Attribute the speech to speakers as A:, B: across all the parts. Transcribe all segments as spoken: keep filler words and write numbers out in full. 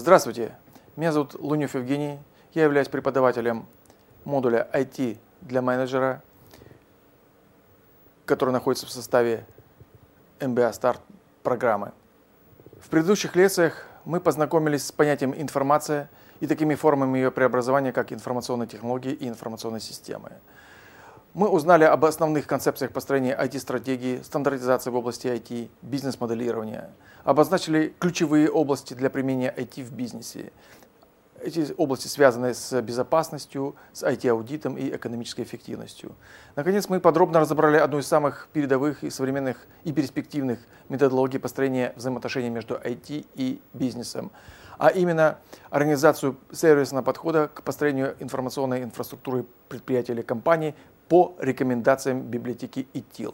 A: Здравствуйте, меня зовут Лунев Евгений, я являюсь преподавателем модуля ай ти для менеджера, который находится в составе эм би эй Start программы. В предыдущих лекциях мы познакомились с понятием информация и такими формами ее преобразования, как информационные технологии и информационные системы. Мы узнали об основных концепциях построения ай ти-стратегии, стандартизации в области ай ти, бизнес-моделирования, обозначили ключевые области для применения ай ти в бизнесе. Эти области связаны с безопасностью, с ай ти-аудитом и экономической эффективностью. Наконец, мы подробно разобрали одну из самых передовых и современных и перспективных методологий построения взаимоотношений между ай ти и бизнесом, а именно организацию сервисного подхода к построению информационной инфраструктуры предприятия или компании по рекомендациям библиотеки и ти эл.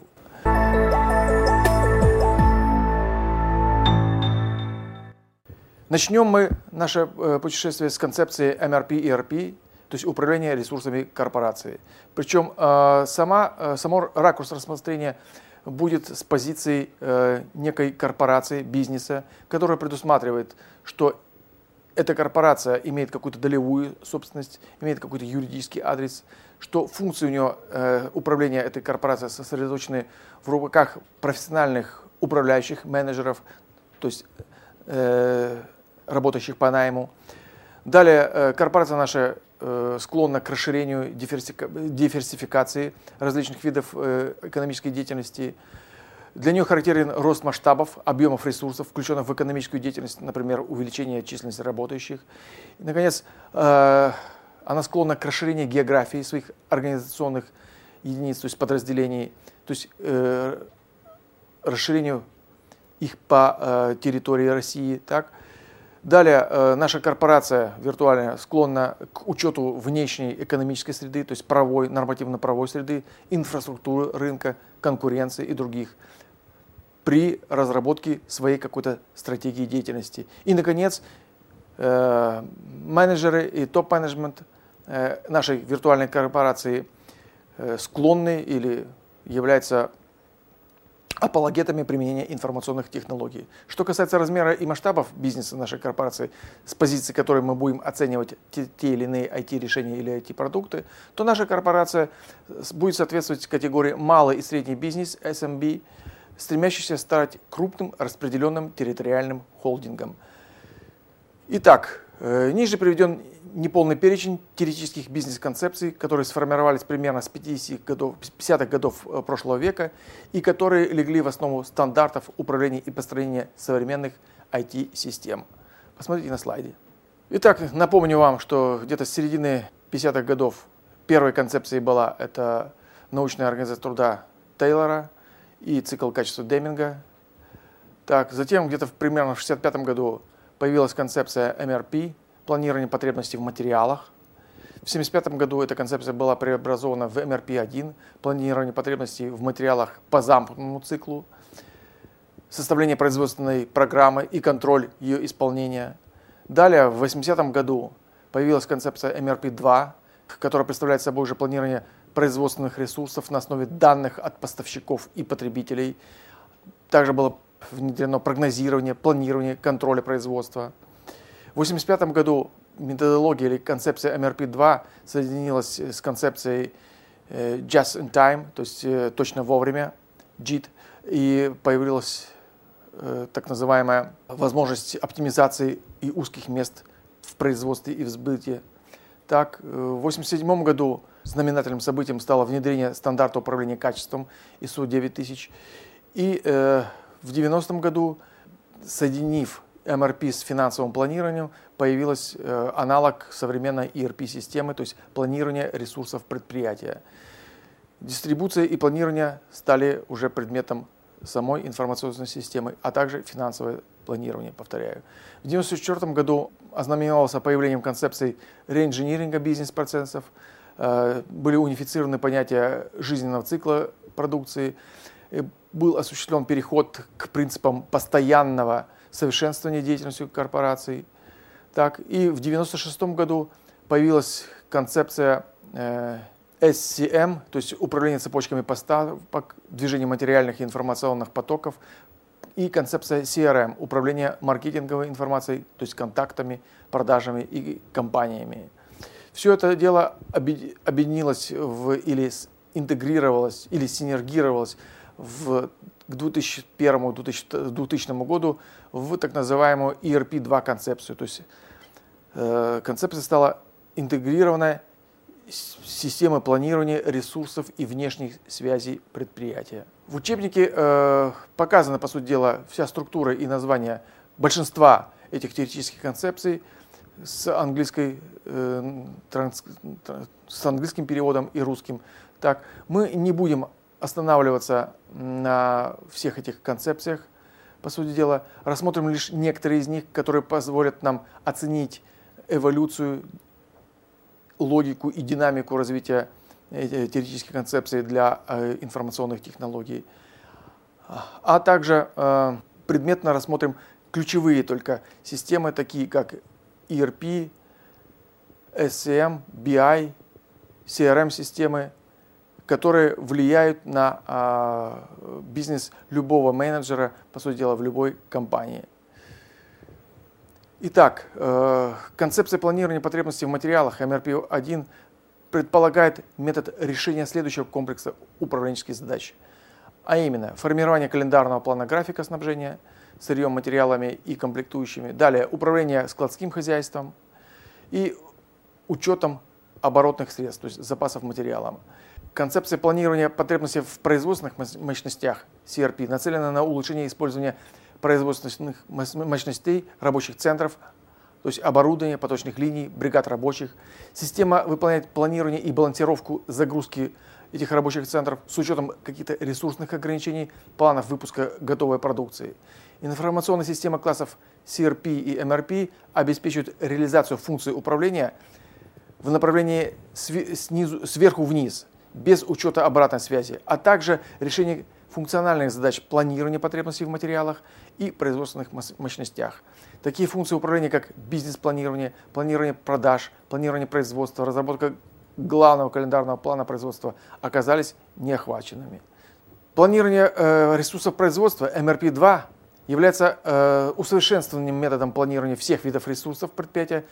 A: Начнем мы наше путешествие с концепции эм эр пи и эр пи, то есть управление ресурсами корпорации. Причем сама, само ракурс рассмотрения будет с позиции некой корпорации, бизнеса, которая предусматривает, что эта корпорация имеет какую-то долевую собственность, имеет какой-то юридический адрес, что функции у нее э, управления этой корпорацией сосредоточены в руках профессиональных управляющих менеджеров, то есть э, работающих по найму. Далее э, корпорация наша э, склонна к расширению, диверсификации различных видов э, экономической деятельности. Для нее характерен рост масштабов, объемов ресурсов, включенных в экономическую деятельность, например, увеличение численности работающих. И, наконец, э, она склонна к расширению географии своих организационных единиц, то есть подразделений, то есть э, расширению их по э, территории России. Так. Далее, э, наша корпорация виртуальная склонна к учету внешней экономической среды, то есть правовой, нормативно-правовой среды, инфраструктуры рынка, конкуренции и других при разработке своей какой-то стратегии деятельности. И, наконец, э, менеджеры и топ-менеджмент э, нашей виртуальной корпорации э, склонны или являются апологетами применения информационных технологий. Что касается размера и масштабов бизнеса нашей корпорации, с позиции которой мы будем оценивать те, те или иные ай ти-решения или ай ти-продукты, то наша корпорация будет соответствовать категории малый и средний бизнес, эс эм би, стремящийся стать крупным распределенным территориальным холдингом. Итак, ниже приведен неполный перечень теоретических бизнес-концепций, которые сформировались примерно с пятидесятых годов прошлого века и которые легли в основу стандартов управления и построения современных ай ти-систем. Посмотрите на слайде. Итак, напомню вам, что где-то с середины пятидесятых годов первой концепцией была это научная организация труда Тейлора и цикл качества Деминга. Так, затем где-то примерно в шестьдесят пятом году появилась концепция эм эр пи, планирование потребностей в материалах. В семьдесят пятом году эта концепция была преобразована в эм эр пи один, планирование потребностей в материалах по замкнутому циклу, составление производственной программы и контроль ее исполнения. Далее, в восьмидесятом году появилась концепция эм эр пи два, которая представляет собой уже планирование производственных ресурсов на основе данных от поставщиков и потребителей. Также было внедрено прогнозирование, планирование, контроль производства. В восемьдесят пятом году методология или концепция эм эр пи два соединилась с концепцией just in time, то есть точно вовремя, джи ай ти, и появилась так называемая возможность оптимизации и узких мест в производстве и в сбыте. Так, в восемьдесят седьмом году знаменательным событием стало внедрение стандарта управления качеством ай эс о девять тысяч. И э, в девяностом году, соединив эм эр пи с финансовым планированием, появился э, аналог современной и эр пи-системы, то есть планирование ресурсов предприятия. Дистрибуция и планирование стали уже предметом самой информационной системы, а также финансовое планирование, повторяю. В девяносто четвёртом году ознаменовался появлением концепции реинжиниринга бизнес-процессов, э, были унифицированы понятия жизненного цикла продукции, э, был осуществлен переход к принципам постоянного совершенствования деятельности корпораций. Так, и в девяносто шестом году появилась концепция э, эс си эм, то есть управление цепочками поставок, движение материальных и информационных потоков, и концепция си ар эм, управление маркетинговой информацией, то есть контактами, продажами и компаниями. Все это дело объединилось в, или интегрировалось, или синергировалось в, к две тысячи первому — две тысячному году в так называемую и эр пи два концепцию. То есть э, концепция стала интегрированной системой планирования ресурсов и внешних связей предприятия. В учебнике э, показана, по сути дела, вся структура и название большинства этих теоретических концепций с, английской, э, транс, с английским переводом и русским. Так, мы не будем останавливаться на всех этих концепциях, по сути дела, рассмотрим лишь некоторые из них, которые позволят нам оценить эволюцию, логику и динамику развития теоретических концепций для э, информационных технологий. А также э, предметно рассмотрим ключевые только системы, такие как и эр пи, эс си эм, би ай, си ар эм-системы, которые влияют на э, бизнес любого менеджера, по сути дела, в любой компании. Итак, э, концепция планирования потребностей в материалах эм эр пи один предполагает метод решения следующего комплекса управленческих задач, а именно формирование календарного плана графика снабжения сырьем, материалами и комплектующими, далее управление складским хозяйством и учетом оборотных средств, то есть запасов материалом. Концепция планирования потребностей в производственных мощностях си ар пи нацелена на улучшение использования производственных мощностей рабочих центров, то есть оборудования, поточных линий, бригад рабочих. Система выполняет планирование и балансировку загрузки этих рабочих центров с учетом каких-то ресурсных ограничений, планов выпуска готовой продукции. Информационная система классов си ар пи и эм эр пи обеспечивает реализацию функций управления в направлении снизу, сверху вниз, без учета обратной связи, а также решение функциональных задач планирования потребностей в материалах и производственных мощностях. Такие функции управления, как бизнес-планирование, планирование продаж, планирование производства, разработка главного календарного плана производства оказались неохваченными. Планирование э, ресурсов производства эм эр пи два является э, усовершенствованием методом планирования всех видов ресурсов предприятия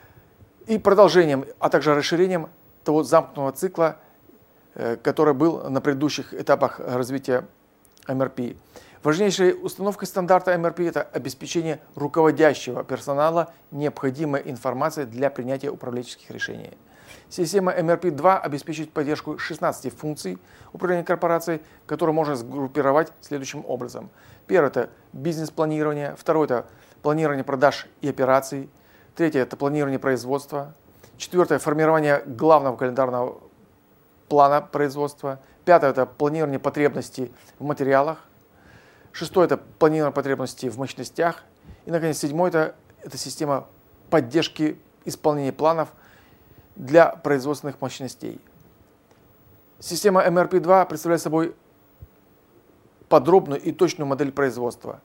A: и продолжением, а также расширением того замкнутого цикла, э, который был на предыдущих этапах развития эм эр пи. Важнейшей установкой стандарта эм эр пи это обеспечение руководящего персонала необходимой информацией для принятия управленческих решений. Система эм эр пи два обеспечивает поддержку шестнадцати функций управления корпорацией, которые можно сгруппировать следующим образом. Первое – это бизнес-планирование. Второе – это планирование продаж и операций. Третье – это планирование производства. Четвертое – формирование главного календарного плана производства. Пятое – это планирование потребностей в материалах. Шестое – это планирование потребностей в мощностях. И, наконец, седьмое – это, это система поддержки исполнения планов для производственных мощностей. Система эм эр пи два представляет собой подробную и точную модель производства.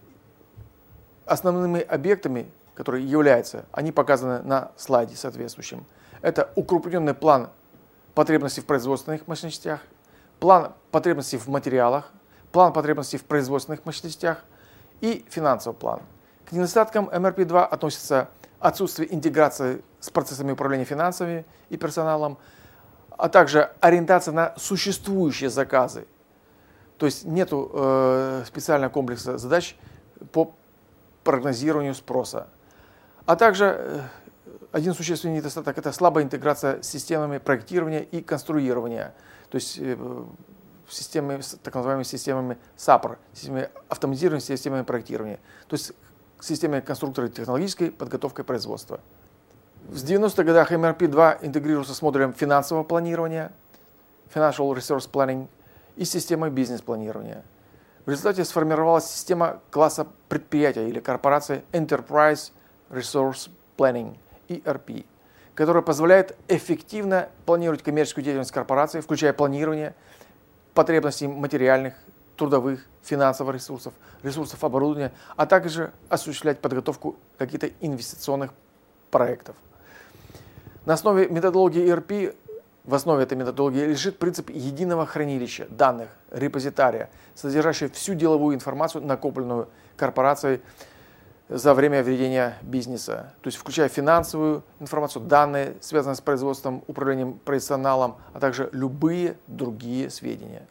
A: Основными объектами, которые являются, они показаны на слайде соответствующем. Это укрупненный план потребностей в производственных мощностях, план потребностей в материалах, план потребностей в производственных мощностях и финансовый план. К недостаткам эм эр пи два относятся отсутствие интеграции с процессами управления финансами и персоналом, а также ориентация на существующие заказы. То есть нет э, специального комплекса задач по прогнозированию спроса. А также э, один существенный недостаток – это слабая интеграция с системами проектирования и конструирования, то есть э, системами, так называемыми системами САПР, системами автоматизированными системами проектирования, то есть системой конструктора технологической подготовкой производства. В девяностых годах эм эр пи два интегрируется с модулем финансового планирования, Financial Resource Planning, и системой бизнес-планирования. В результате сформировалась система класса предприятия или корпорации Enterprise Resource Planning, и эр пи, которая позволяет эффективно планировать коммерческую деятельность корпорации, включая планирование потребностей материальных, трудовых, финансовых ресурсов, ресурсов оборудования, а также осуществлять подготовку каких-то инвестиционных проектов. На основе методологии и эр пи в основе этой методологии лежит принцип единого хранилища данных, репозитария, содержащего всю деловую информацию, накопленную корпорацией за время ведения бизнеса, то есть включая финансовую информацию, данные, связанные с производством, управлением персоналом, а также любые другие сведения.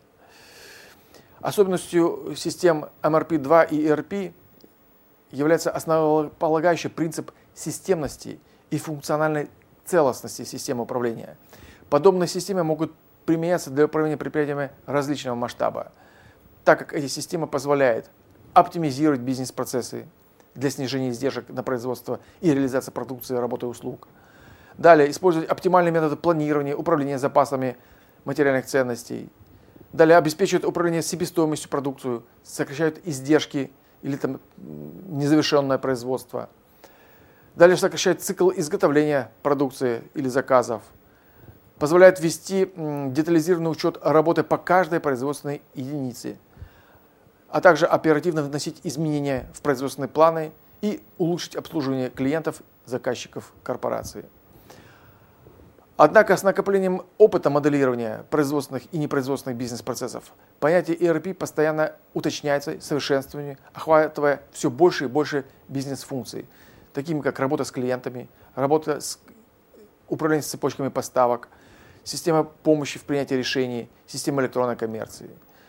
A: Особенностью систем эм эр пи два и и эр пи является основополагающий принцип системности и функциональной целостности системы управления. Подобные системы могут применяться для управления предприятиями различного масштаба, так как эти системы позволяют оптимизировать бизнес-процессы для снижения издержек на производство и реализацию продукции, работы и услуг. Далее, использовать оптимальные методы планирования, управления запасами материальных ценностей. Далее, обеспечивают управление себестоимостью продукции, сокращают издержки или там незавершенное производство. Далее, сокращают цикл изготовления продукции или заказов. Позволяет вести детализированный учет работы по каждой производственной единице, а также оперативно вносить изменения в производственные планы и улучшить обслуживание клиентов, заказчиков корпорации. Однако с накоплением опыта моделирования производственных и непроизводственных бизнес-процессов понятие и эр пи постоянно уточняется, совершенствуется, охватывая все больше и больше бизнес-функций, такими как работа с клиентами, работа с управлением цепочками поставок, система помощи в принятии решений, система электронной коммерции.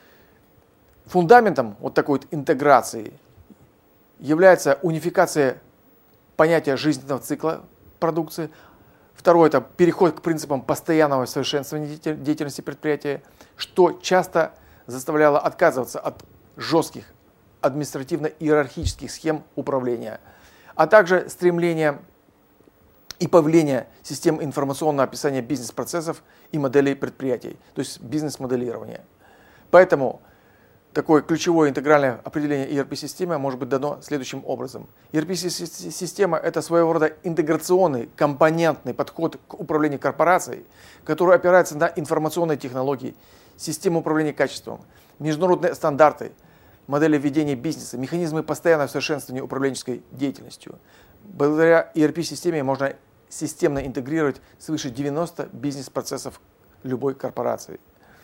A: Фундаментом вот такой вот интеграции является унификация понятия жизненного цикла продукции. Второе – это переход к принципам постоянного совершенствования деятельности предприятия, что часто заставляло отказываться от жестких административно-иерархических схем управления, а также стремление и появление систем информационного описания бизнес-процессов и моделей предприятий, то есть бизнес-моделирование. Поэтому такое ключевое интегральное определение и эр пи-системы может быть дано следующим образом. и эр пи-система – это своего рода интеграционный, компонентный подход к управлению корпорацией, который опирается на информационные технологии, систему управления качеством, международные стандарты, модели ведения бизнеса, механизмы постоянного совершенствования управленческой деятельностью. Благодаря и эр пи-системе можно системно интегрировать свыше девяноста бизнес-процессов любой корпорации.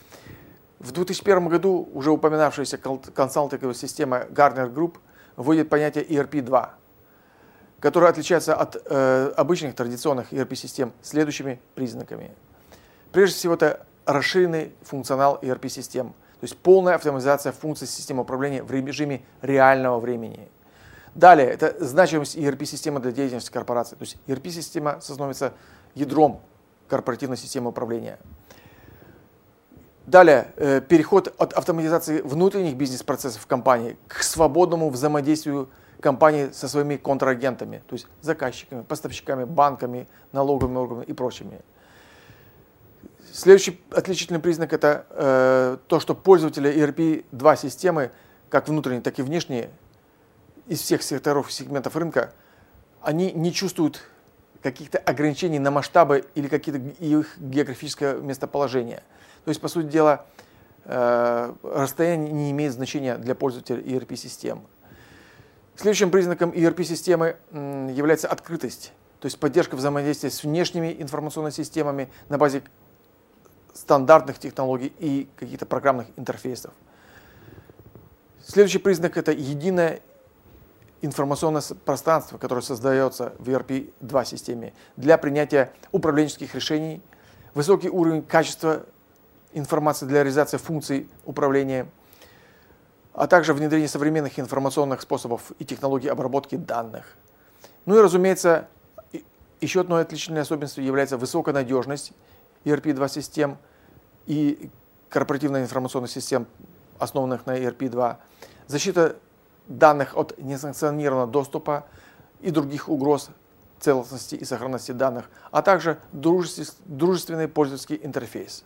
A: В две тысячи первом году уже упоминавшаяся консалтинговая система Gartner Group вводит понятие и эр пи два, которое отличается от э, обычных традиционных и эр пи-систем следующими признаками. Прежде всего, это расширенный функционал и эр пи-систем, то есть полная автоматизация функций системы управления в режиме реального времени. Далее, это значимость и эр пи-системы для деятельности корпорации, то есть и эр пи-система становится ядром корпоративной системы управления. Далее, э, переход от автоматизации внутренних бизнес-процессов компании к свободному взаимодействию компании со своими контрагентами, то есть заказчиками, поставщиками, банками, налоговыми органами и прочими. Следующий отличительный признак – это э, то, что пользователи и эр пи два системы, как внутренние, так и внешние, из всех секторов и сегментов рынка, они не чувствуют каких-то ограничений на масштабы или какие-то их географическое местоположение. То есть, по сути дела, э, расстояние не имеет значения для пользователя и эр пи-систем. Следующим признаком и эр пи-системы м, является открытость, то есть поддержка взаимодействия с внешними информационными системами на базе стандартных технологий и каких-то программных интерфейсов. Следующий признак – это единое информационное пространство, которое создается в и эр пи два системе для принятия управленческих решений, высокий уровень качества информации для реализации функций управления, а также внедрение современных информационных способов и технологий обработки данных. Ну и, разумеется, еще одной отличительной особенностью является высокая надежность и эр пи два систем и корпоративных информационных систем, основанных на и эр пи два, защита данных от несанкционированного доступа и других угроз целостности и сохранности данных, а также дружественный пользовательский интерфейс.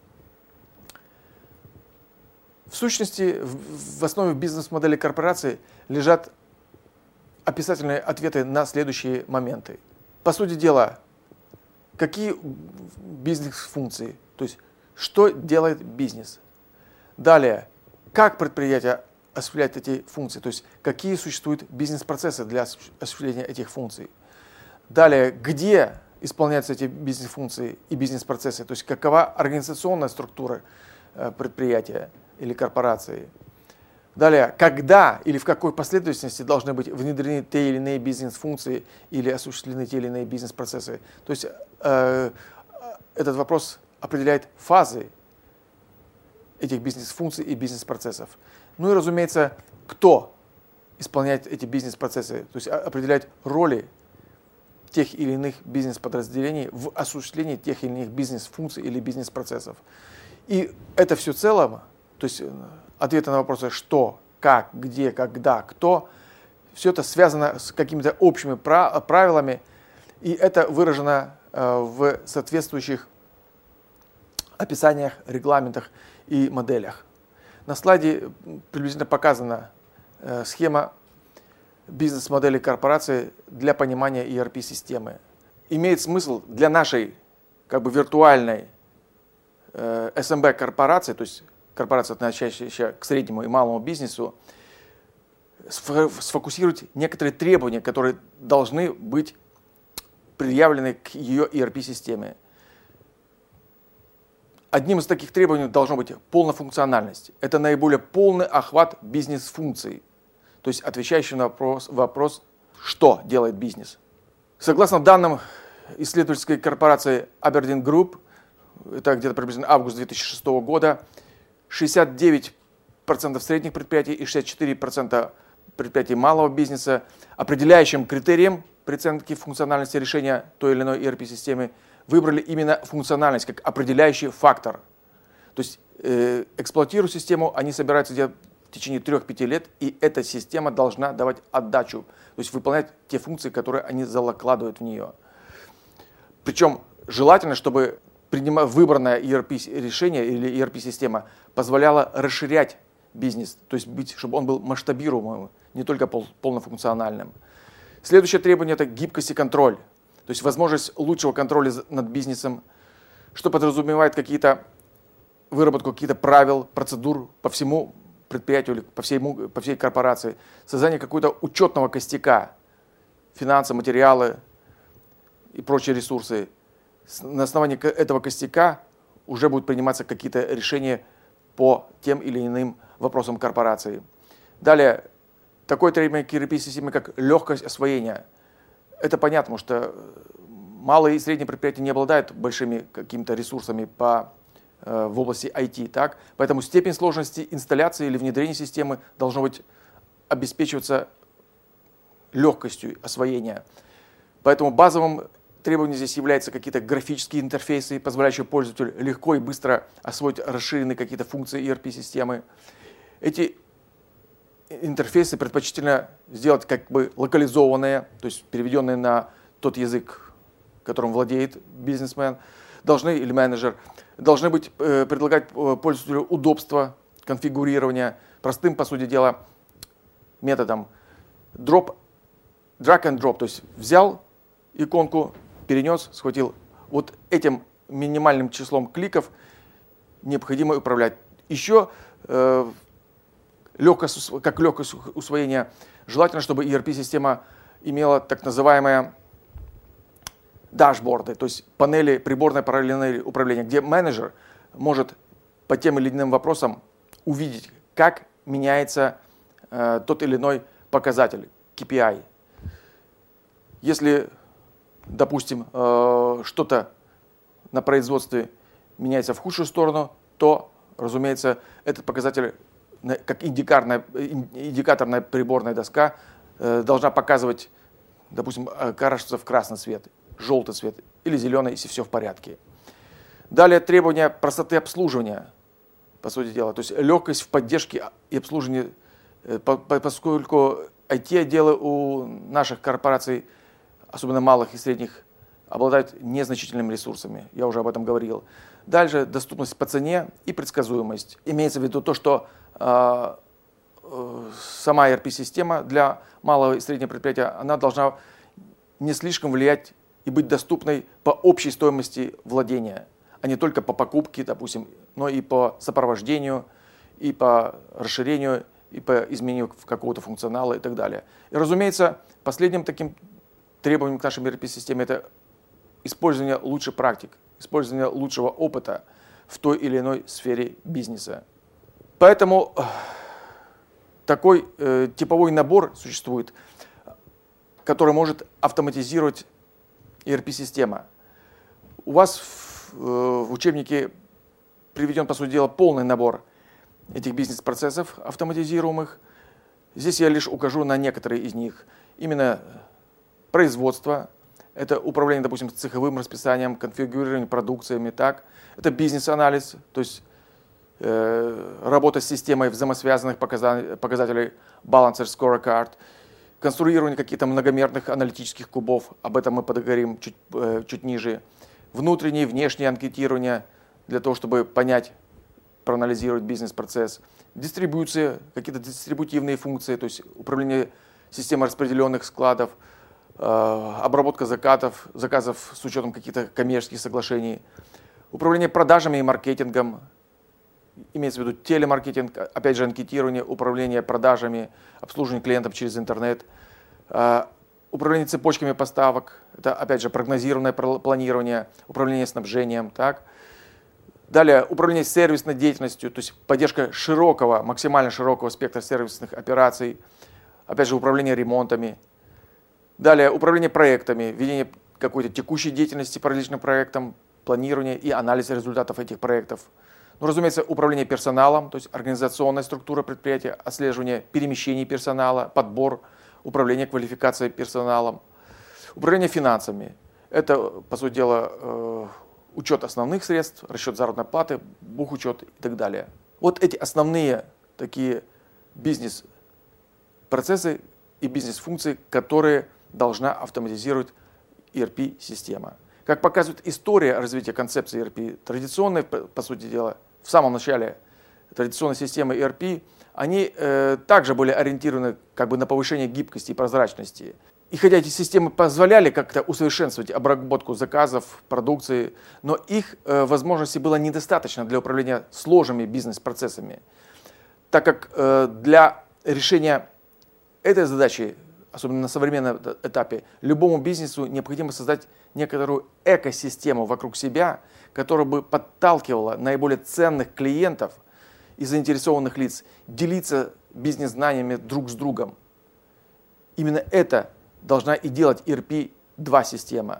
A: В сущности, в основе бизнес-модели корпорации лежат описательные ответы на следующие моменты. По сути дела, какие бизнес-функции, то есть что делает бизнес. Далее, как предприятие осуществляет эти функции, то есть какие существуют бизнес-процессы для осуществления этих функций. Далее, где исполняются эти бизнес-функции и бизнес-процессы, то есть какова организационная структура предприятия или корпорации. Далее, когда или в какой последовательности должны быть внедрены те или иные бизнес-функции или осуществлены те или иные бизнес-процессы. То есть э, этот вопрос определяет фазы этих бизнес-функций и бизнес-процессов. Ну и, разумеется, кто исполняет эти бизнес-процессы, то есть определяет роли тех или иных бизнес-подразделений в осуществлении тех или иных бизнес-функций или бизнес-процессов. И это все целом, то есть ответы на вопросы что, как, где, когда, кто, все это связано с какими-то общими правилами, и это выражено в соответствующих описаниях, регламентах и моделях. На слайде приблизительно показана схема бизнес-модели корпорации для понимания и эр пи-системы. Имеет смысл для нашей как бы виртуальной э, эс эм бэ-корпорации, то есть корпорация, относящаяся к среднему и малому бизнесу, сфокусировать некоторые требования, которые должны быть предъявлены к ее и эр пи-системе. Одним из таких требований должна быть полная функциональность. Это наиболее полный охват бизнес-функций, то есть отвечающий на вопрос, вопрос, что делает бизнес. Согласно данным исследовательской корпорации Aberdeen Group, это где-то приблизительно август две тысячи шестого года, шестьдесят девять процентов средних предприятий и шестьдесят четыре процента предприятий малого бизнеса определяющим критерием при оценке функциональности решения той или иной и эр пи-системы выбрали именно функциональность как определяющий фактор. То есть э, эксплуатируя систему, они собираются делать в течение трёх-пяти лет, и эта система должна давать отдачу, то есть выполнять те функции, которые они закладывают в нее. Причем желательно, чтобы выбранное и эр пи-решение или и эр пи-система позволяла расширять бизнес, то есть быть, чтобы он был масштабируемым, не только пол, полнофункциональным. Следующее требование – это гибкость и контроль, то есть возможность лучшего контроля над бизнесом, что подразумевает какие-то выработку каких-то правил, процедур по всему предприятию или по, всему, по всей корпорации, создание какого-то учетного костяка, финансы, материалы и прочие ресурсы. На основании этого костяка уже будут приниматься какие-то решения по тем или иным вопросам корпорации. Далее, такое требование к и эр пи-системе, как легкость освоения. Это понятно, потому что малые и средние предприятия не обладают большими какими-то ресурсами по в области ай ти, так? Поэтому степень сложности инсталляции или внедрения системы должно быть обеспечиваться легкостью освоения. Поэтому базовым требованием здесь являются какие-то графические интерфейсы, позволяющие пользователю легко и быстро освоить расширенные какие-то функции и эр пи-системы. Эти интерфейсы предпочтительно сделать как бы локализованные, то есть переведенные на тот язык, которым владеет бизнесмен, должны или менеджер. Должны быть, э, предлагать пользователю удобство конфигурирования простым, по сути дела, методом drop, drag and drop, то есть взял иконку, перенес, схватил. Вот этим минимальным числом кликов необходимо управлять. Еще э, легкость, как легкость усвоения, желательно, чтобы и эр пи-система имела так называемые дашборды, то есть панели, приборной параллельной управления, где менеджер может по тем или иным вопросам увидеть, как меняется э, тот или иной показатель, кей пи ай. Если, допустим, э, что-то на производстве меняется в худшую сторону, то, разумеется, этот показатель, как индикаторная, индикаторная приборная доска, э, должна показывать, допустим, окрашиваться в красный цвет, желтый цвет или зеленый, если все в порядке. Далее требования простоты обслуживания, по сути дела, то есть легкость в поддержке и обслуживании, поскольку ай ти-отделы у наших корпораций, особенно малых и средних, обладают незначительными ресурсами, я уже об этом говорил. Дальше доступность по цене и предсказуемость. Имеется в виду то, что э, э, сама и эр пи-система для малого и среднего предприятия, она должна не слишком влиять и быть доступной по общей стоимости владения, а не только по покупке, допустим, но и по сопровождению, и по расширению, и по изменению какого-то функционала и так далее. И, разумеется, последним таким требованием к нашей и эр пи-системе это использование лучших практик, использование лучшего опыта в той или иной сфере бизнеса. Поэтому такой э, типовой набор существует, который может автоматизировать и эр пи-система. У вас в, э, в учебнике приведен, по сути дела, полный набор этих бизнес-процессов автоматизируемых. Здесь я лишь укажу на некоторые из них. Именно производство, это управление, допустим, цеховым расписанием, конфигурирование продукциями, так. Это бизнес-анализ, то есть э, работа с системой взаимосвязанных показа- показателей Balancer Scorecard, конструирование каких-то многомерных аналитических кубов, об этом мы поговорим чуть, э, чуть ниже, внутреннее и внешнее анкетирование для того, чтобы понять, проанализировать бизнес-процесс, дистрибуция, какие-то дистрибутивные функции, то есть управление системой распределенных складов, обработка заказов, заказов с учетом каких-то коммерческих соглашений, управление продажами и маркетингом, имеется в виду телемаркетинг, опять же анкетирование, управление продажами, обслуживание клиентов через интернет, управление цепочками поставок, это опять же прогнозированное планирование, управление снабжением, так. Далее управление сервисной деятельностью, то есть поддержка широкого, максимально широкого спектра сервисных операций, опять же управление ремонтами. Далее управление проектами, ведение какой-то текущей деятельности по различным проектам, планирование и анализ результатов этих проектов. Ну, разумеется, управление персоналом, то есть организационная структура предприятия, отслеживание перемещений персонала, подбор, управление квалификацией персоналом. Управление финансами. Это, по сути дела, учет основных средств, расчет заработной платы, бухучет и так далее. Вот эти основные такие бизнес-процессы и бизнес-функции, которые должна автоматизировать и эр пи-система. Как показывает история развития концепции и эр пи, традиционные, по сути дела, в самом начале традиционной системы и эр пи, они э, также были ориентированы как бы на повышение гибкости и прозрачности. И хотя эти системы позволяли как-то усовершенствовать обработку заказов, продукции, но их э, возможностей было недостаточно для управления сложными бизнес-процессами, так как э, для решения этой задачи, особенно на современном этапе, любому бизнесу необходимо создать некоторую экосистему вокруг себя, которая бы подталкивала наиболее ценных клиентов и заинтересованных лиц делиться бизнес-знаниями друг с другом. Именно это должна и делать и эр пи два система.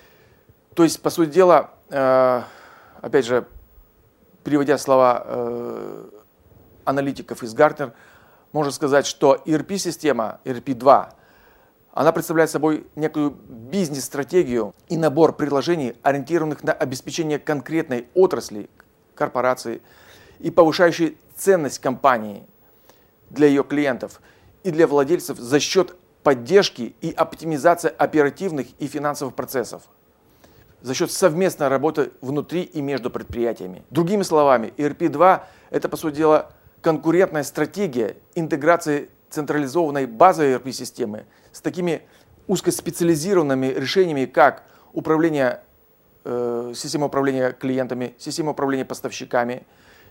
A: То есть, по сути дела, э, опять же, переводя слова э, аналитиков из Гартнер, можно сказать, что и эр пи-система, и эр пи два, она представляет собой некую бизнес-стратегию и набор предложений, ориентированных на обеспечение конкретной отрасли, корпорации и повышающей ценность компании для ее клиентов и для владельцев за счет поддержки и оптимизации оперативных и финансовых процессов, за счет совместной работы внутри и между предприятиями. Другими словами, и эр пи два – это, по сути дела, конкурентная стратегия интеграции централизованной базовой и эр пи-системы с такими узкоспециализированными решениями, как управление, э, система управления клиентами, система управления поставщиками,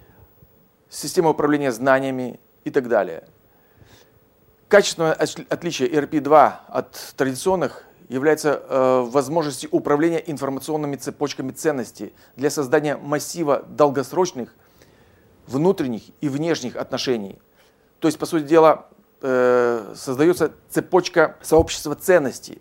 A: система управления знаниями и так далее. Качественное отличие и эр пи два от традиционных является э, возможностью управления информационными цепочками ценностей для создания массива долгосрочных внутренних и внешних отношений. То есть, по сути дела, э, создается цепочка сообщества ценностей,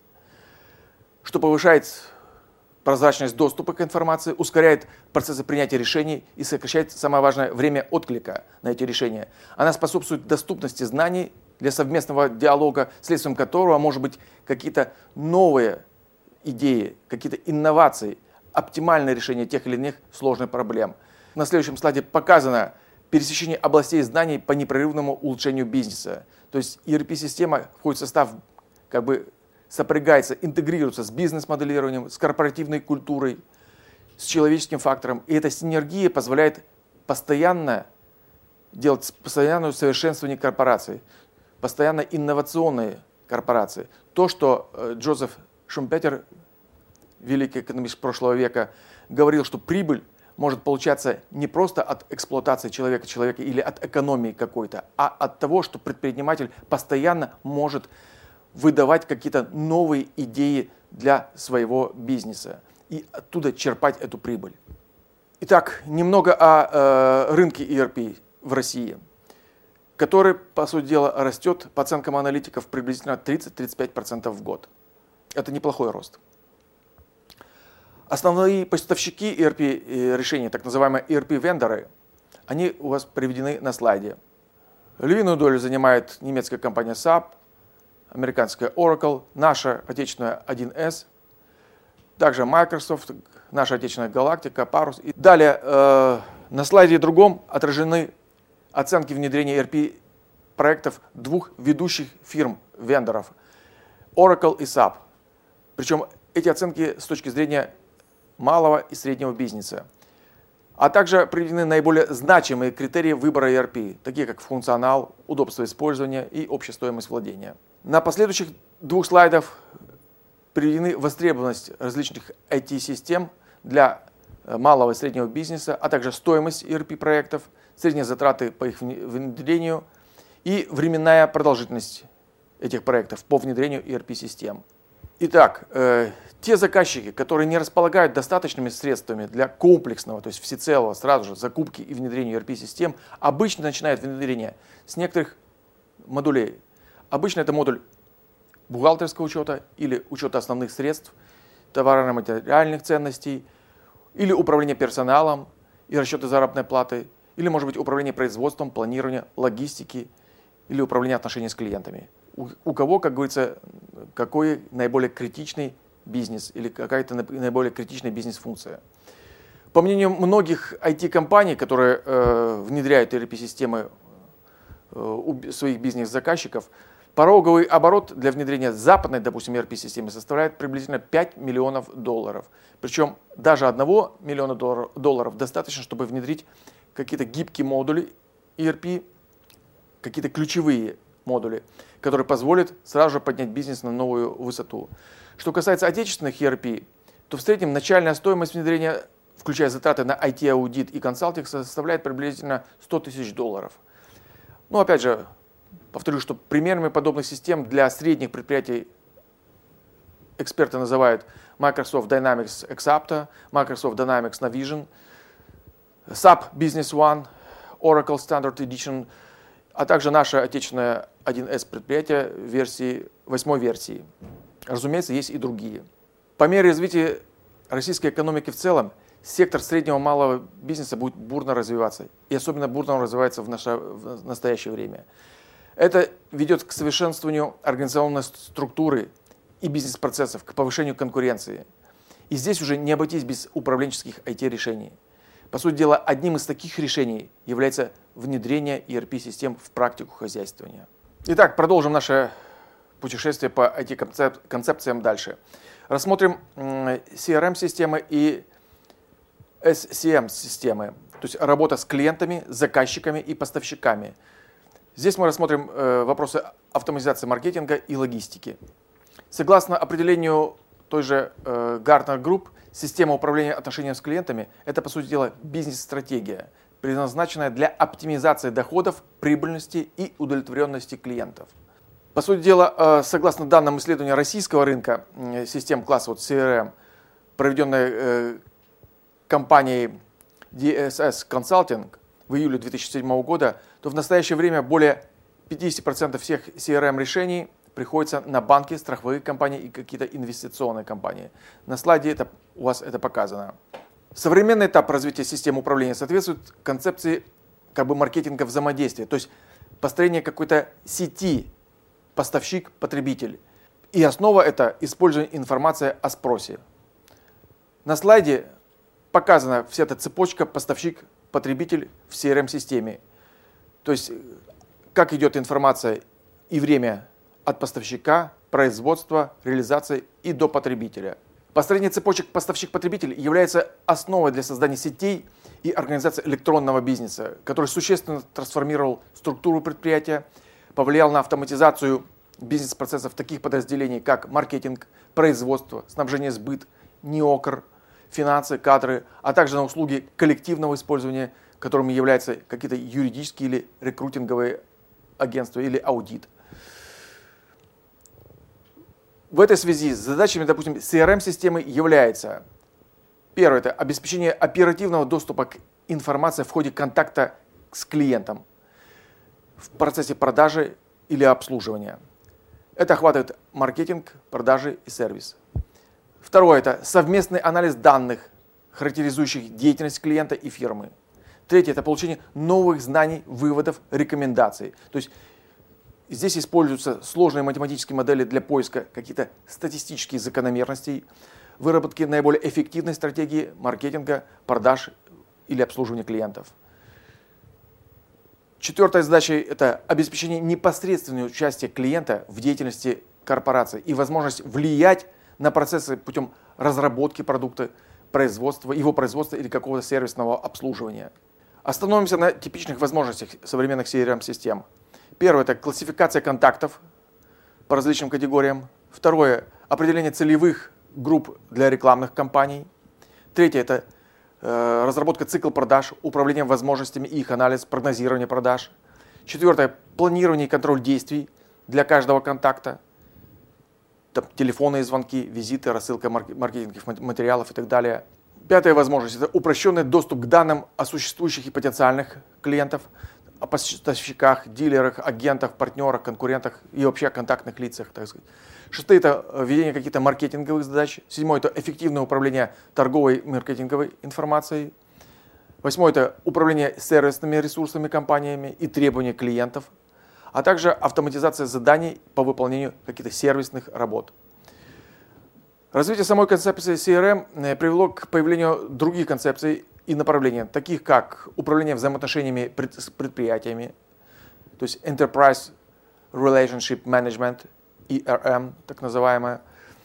A: что повышает прозрачность доступа к информации, ускоряет процессы принятия решений и сокращает, самое важное, время отклика на эти решения. Она способствует доступности знаний для совместного диалога, следствием которого может быть какие-то новые идеи, какие-то инновации, оптимальное решение тех или иных сложных проблем. На следующем слайде показано пересечение областей знаний по непрерывному улучшению бизнеса. То есть и эр пи-система входит в состав, как бы сопрягается, интегрируется с бизнес-моделированием, с корпоративной культурой, с человеческим фактором. И эта синергия позволяет постоянно делать постоянное совершенствование корпорации, постоянно инновационные корпорации. То, что Джозеф Шумпетер, великий экономист прошлого века, говорил, что прибыль может получаться не просто от эксплуатации человека, человека или от экономии какой-то, а от того, что предприниматель постоянно может выдавать какие-то новые идеи для своего бизнеса. и оттуда черпать эту прибыль. Итак, немного о э, рынке и эр пи в России, который, по сути дела, растет, по оценкам аналитиков, приблизительно тридцать-тридцать пять процентов в год. Это неплохой рост. Основные поставщики и эр пи решений, так называемые и эр пи-вендоры, они у вас приведены на слайде. Львиную долю занимает немецкая компания сап, американская Oracle, наша отечественная один эс, также Microsoft, наша отечественная Galactica, Parus. И далее э, на слайде другом отражены оценки внедрения и эр пи проектов двух ведущих фирм-вендоров Oracle и сап. Причем эти оценки с точки зрения малого и среднего бизнеса. А также приведены наиболее значимые критерии выбора и эр пи, такие как функционал, удобство использования и общая стоимость владения. На последующих двух слайдах приведены востребованность различных ай ти-систем для малого и среднего бизнеса, а также стоимость и эр пи проектов, средние затраты по их внедрению и временная продолжительность этих проектов по внедрению и эр пи-систем. Итак, э, те заказчики, которые не располагают достаточными средствами для комплексного, то есть всецелого, сразу же закупки и внедрения и эр пи-систем, обычно начинают внедрение с некоторых модулей. Обычно это модуль бухгалтерского учета или учета основных средств, товарно-материальных ценностей, или управление персоналом и расчеты заработной платы, или, может быть, управление производством, планирование, логистики или управление отношениями с клиентами. У, у кого, как говорится, какой наиболее критичный бизнес или какая-то наиболее критичная бизнес-функция. По мнению многих ай ти-компаний, которые э, внедряют и эр пи-системы э, у своих бизнес-заказчиков, пороговый оборот для внедрения западной, допустим, и эр пи-системы составляет приблизительно пять миллионов долларов. Причем даже одного миллиона долларов достаточно, чтобы внедрить какие-то гибкие модули и эр пи, какие-то ключевые модули, которые позволят сразу же поднять бизнес на новую высоту. Что касается отечественных и эр пи, то в среднем начальная стоимость внедрения, включая затраты на ай ти-аудит и консалтинг, составляет приблизительно сто тысяч долларов. Ну, опять же, повторю, что примерами подобных систем для средних предприятий эксперты называют Microsoft Dynamics Exapta, Microsoft Dynamics Navision, сап Business One, Oracle Standard Edition, а также наше отечественное один эс предприятие версии, восьмой версии. Разумеется, есть и другие. По мере развития российской экономики в целом, сектор среднего и малого бизнеса будет бурно развиваться. И особенно бурно развивается в, наше, в настоящее время. Это ведет к совершенствованию организационной структуры и бизнес-процессов, к повышению конкуренции. И здесь уже не обойтись без управленческих ай ти-решений. По сути дела, одним из таких решений является внедрение и эр пи-систем в практику хозяйствования. Итак, продолжим наше путешествие по ай ти-концепциям дальше. Рассмотрим си эр эм-системы и эс си эм-системы, то есть работа с клиентами, заказчиками и поставщиками. Здесь мы рассмотрим э, вопросы автоматизации маркетинга и логистики. Согласно определению той же э, Gartner Group, система управления отношениями с клиентами – это, по сути дела, бизнес-стратегия, предназначенная для оптимизации доходов, прибыльности и удовлетворенности клиентов. По сути дела, э, согласно данным исследования российского рынка э, систем класса вот, си эр эм, проведенной э, компанией ди эс эс Consulting в июле две тысячи седьмого года, то в настоящее время более пятьдесят процентов всех си эр эм-решений приходится на банки, страховые компании и какие-то инвестиционные компании. На слайде это, у вас это показано. Современный этап развития систем управления соответствует концепции как бы, маркетинга взаимодействия, то есть построение какой-то сети поставщик-потребитель. И основа это использование информации о спросе. На слайде показана вся эта цепочка поставщик-потребитель в си эр эм-системе. То есть, как идет информация и время от поставщика, производства, реализации и до потребителя. Построение цепочек поставщик-потребитель является основой для создания сетей и организации электронного бизнеса, который существенно трансформировал структуру предприятия, повлиял на автоматизацию бизнес-процессов таких подразделений, как маркетинг, производство, снабжение, сбыт, НИОКР, финансы, кадры, а также на услуги коллективного использования, которыми являются какие-то юридические или рекрутинговые агентства или аудит. В этой связи задачами, допустим, си эр эм-системы является Первое – это обеспечение оперативного доступа к информации в ходе контакта с клиентом в процессе продажи или обслуживания. Это охватывает маркетинг, продажи и сервис. Второе – это совместный анализ данных, характеризующих деятельность клиента и фирмы. Третье – это получение новых знаний, выводов, рекомендаций. То есть здесь используются сложные математические модели для поиска каких-то статистических закономерностей, выработки наиболее эффективной стратегии маркетинга, продаж или обслуживания клиентов. Четвертая задача – это обеспечение непосредственного участия клиента в деятельности корпорации и возможность влиять на процессы путем разработки продукта, производства, его производства или какого-то сервисного обслуживания. Остановимся на типичных возможностях современных си эр эм-систем. Первое – это классификация контактов по различным категориям. Второе – определение целевых групп для рекламных кампаний. Третье – это э, разработка цикла продаж, управление возможностями и их анализ, прогнозирование продаж. Четвертое – планирование и контроль действий для каждого контакта. Там, телефонные звонки, визиты, рассылка маркетинговых материалов и так далее. Пятая возможность – это упрощенный доступ к данным о существующих и потенциальных клиентов, о поставщиках, дилерах, агентах, партнерах, конкурентах и вообще о контактных лицах, так сказать. Шестое – это введение каких-то маркетинговых задач. Седьмое – это эффективное управление торговой маркетинговой информацией. Восьмое – это управление сервисными ресурсами компаниями и требования клиентов, а также автоматизация заданий по выполнению каких-то сервисных работ. Развитие самой концепции си эр эм привело к появлению других концепций и направлений, таких как управление взаимоотношениями с предприятиями, то есть Enterprise Relationship Management, и эр эм, так называемая.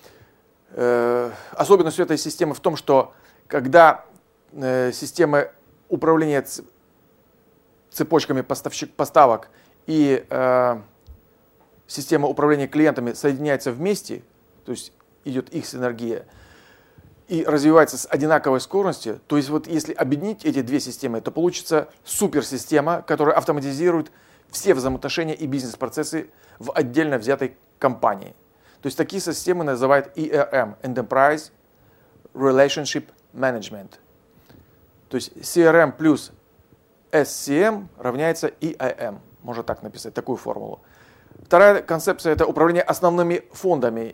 A: Особенность этой системы в том, что когда системы управления цепочками поставщик, поставок и э, система управления клиентами соединяются вместе, то есть идет их синергия, и развивается с одинаковой скоростью, то есть вот если объединить эти две системы, то получится суперсистема, которая автоматизирует все взаимоотношения и бизнес-процессы в отдельно взятой компании. То есть такие системы называют и эр эм, Enterprise Relationship Management. То есть си эр эм плюс эс си эм равняется и эй эм. Можно так написать, такую формулу. Вторая концепция – это управление основными фондами.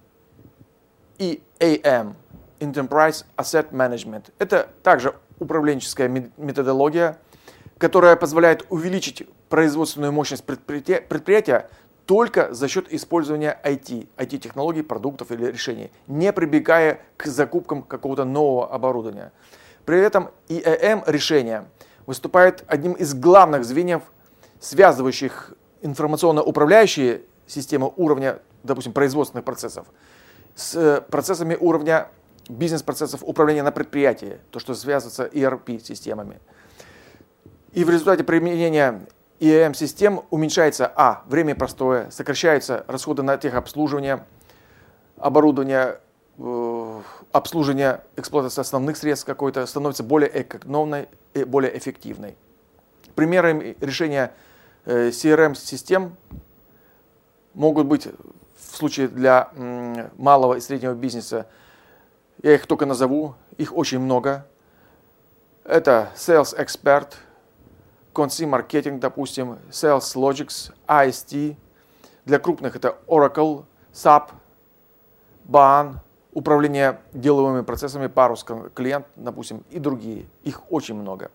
A: и эй эм – Enterprise Asset Management. Это также управленческая методология, которая позволяет увеличить производственную мощность предприятия, предприятия только за счет использования ай ти, ай ти-технологий, продуктов или решений, не прибегая к закупкам какого-то нового оборудования. При этом и эй эм решение выступает одним из главных звеньев, связывающих информационно-управляющие системы уровня, допустим, производственных процессов, с процессами уровня бизнес-процессов управления на предприятии, то, что связывается с и эр пи-системами. И в результате применения и эй эм-систем уменьшается а. время простое, сокращаются расходы на техобслуживание, оборудование, э, обслуживание, эксплуатация основных средств какой-то становится более экономной и более эффективной. Примерами решения э, си эр эм-систем могут быть в случае для м, малого и среднего бизнеса, я их только назову, их очень много. Это Sales Expert, Consumer Marketing, допустим, Sales Logics, ай эс ти. Для крупных это Oracle, сап, бан, управление деловыми процессами, парус клиент, допустим, и другие. Их очень много.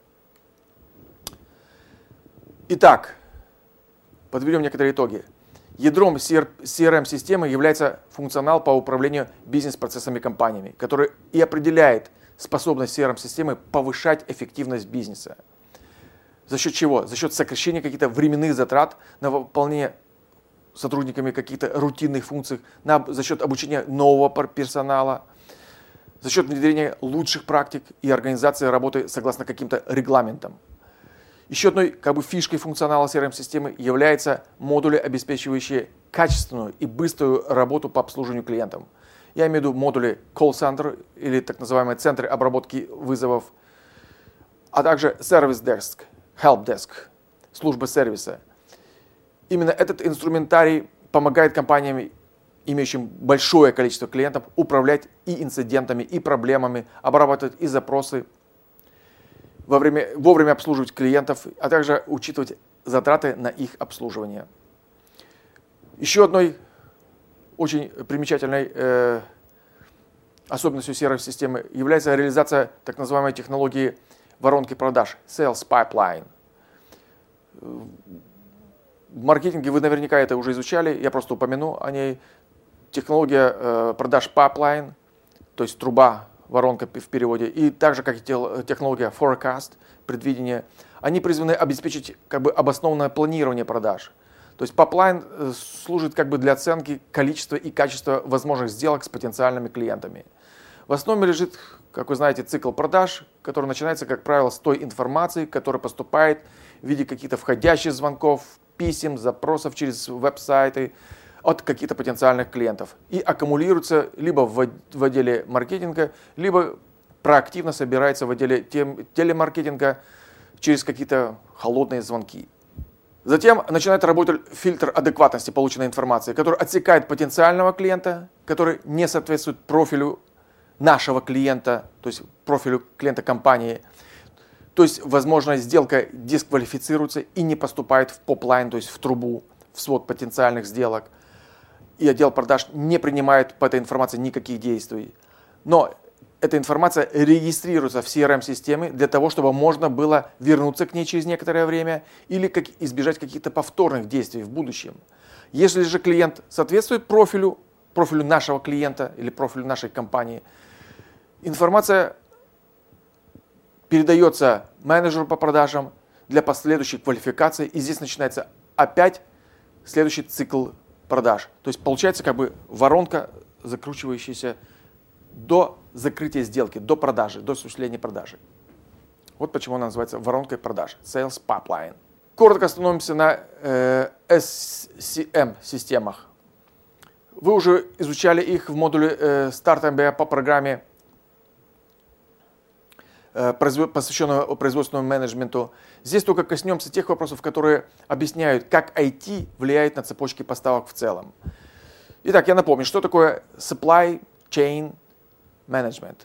A: Итак, подведем некоторые итоги. Ядром си эр эм-системы является функционал по управлению бизнес-процессами компаниями, который и определяет способность си эр эм-системы повышать эффективность бизнеса. За счет чего? За счет сокращения каких-то временных затрат на выполнение сотрудниками каких-то рутинных функций, на, за счет обучения нового персонала, за счет внедрения лучших практик и организации работы согласно каким-то регламентам. Еще одной как бы, фишкой функционала си эр эм-системы являются модули, обеспечивающие качественную и быструю работу по обслуживанию клиентов. Я имею в виду модули Call Center или так называемые центры обработки вызовов, а также Service Desk, Help Desk, служба сервиса. Именно этот инструментарий помогает компаниям имеющим большое количество клиентов, управлять и инцидентами, и проблемами, обрабатывать и запросы, во время, вовремя обслуживать клиентов, а также учитывать затраты на их обслуживание. Еще одной очень примечательной э, особенностью си ар эм-системы является реализация так называемой технологии воронки продаж, Sales Pipeline. В маркетинге вы наверняка это уже изучали, я просто упомяну о ней. Технология э, продаж Pipeline, то есть труба, воронка в переводе, и также как и технология Forecast, предвидение, они призваны обеспечить как бы обоснованное планирование продаж. То есть Pipeline служит как бы для оценки количества и качества возможных сделок с потенциальными клиентами. В основе лежит, как вы знаете, цикл продаж, который начинается, как правило, с той информации, которая поступает в виде каких-то входящих звонков, писем, запросов через веб-сайты от каких-то потенциальных клиентов и аккумулируется либо в, в отделе маркетинга, либо проактивно собирается в отделе тем, телемаркетинга через какие-то холодные звонки. Затем начинает работать фильтр адекватности полученной информации, который отсекает потенциального клиента, который не соответствует профилю нашего клиента, то есть профилю клиента компании. То есть, возможно, сделка дисквалифицируется и не поступает в поп-лайн, то есть в трубу, в свод потенциальных сделок. И отдел продаж не принимает по этой информации никаких действий. Но эта информация регистрируется в си ар эм-системе для того, чтобы можно было вернуться к ней через некоторое время или как избежать каких-то повторных действий в будущем. Если же клиент соответствует профилю, профилю нашего клиента или профилю нашей компании, информация передается менеджеру по продажам для последующей квалификации, и здесь начинается опять следующий цикл продаж. То есть получается как бы воронка, закручивающаяся до закрытия сделки, до продажи, до осуществления продажи. Вот почему она называется воронкой продаж, Sales Pipeline. Коротко остановимся на э, эс си эм-системах. Вы уже изучали их в модуле э, Start эм би эй по программе, посвященного производственному менеджменту. Здесь только коснемся тех вопросов, которые объясняют, как ай ти влияет на цепочки поставок в целом. Итак, я напомню, что такое Supply Chain Management.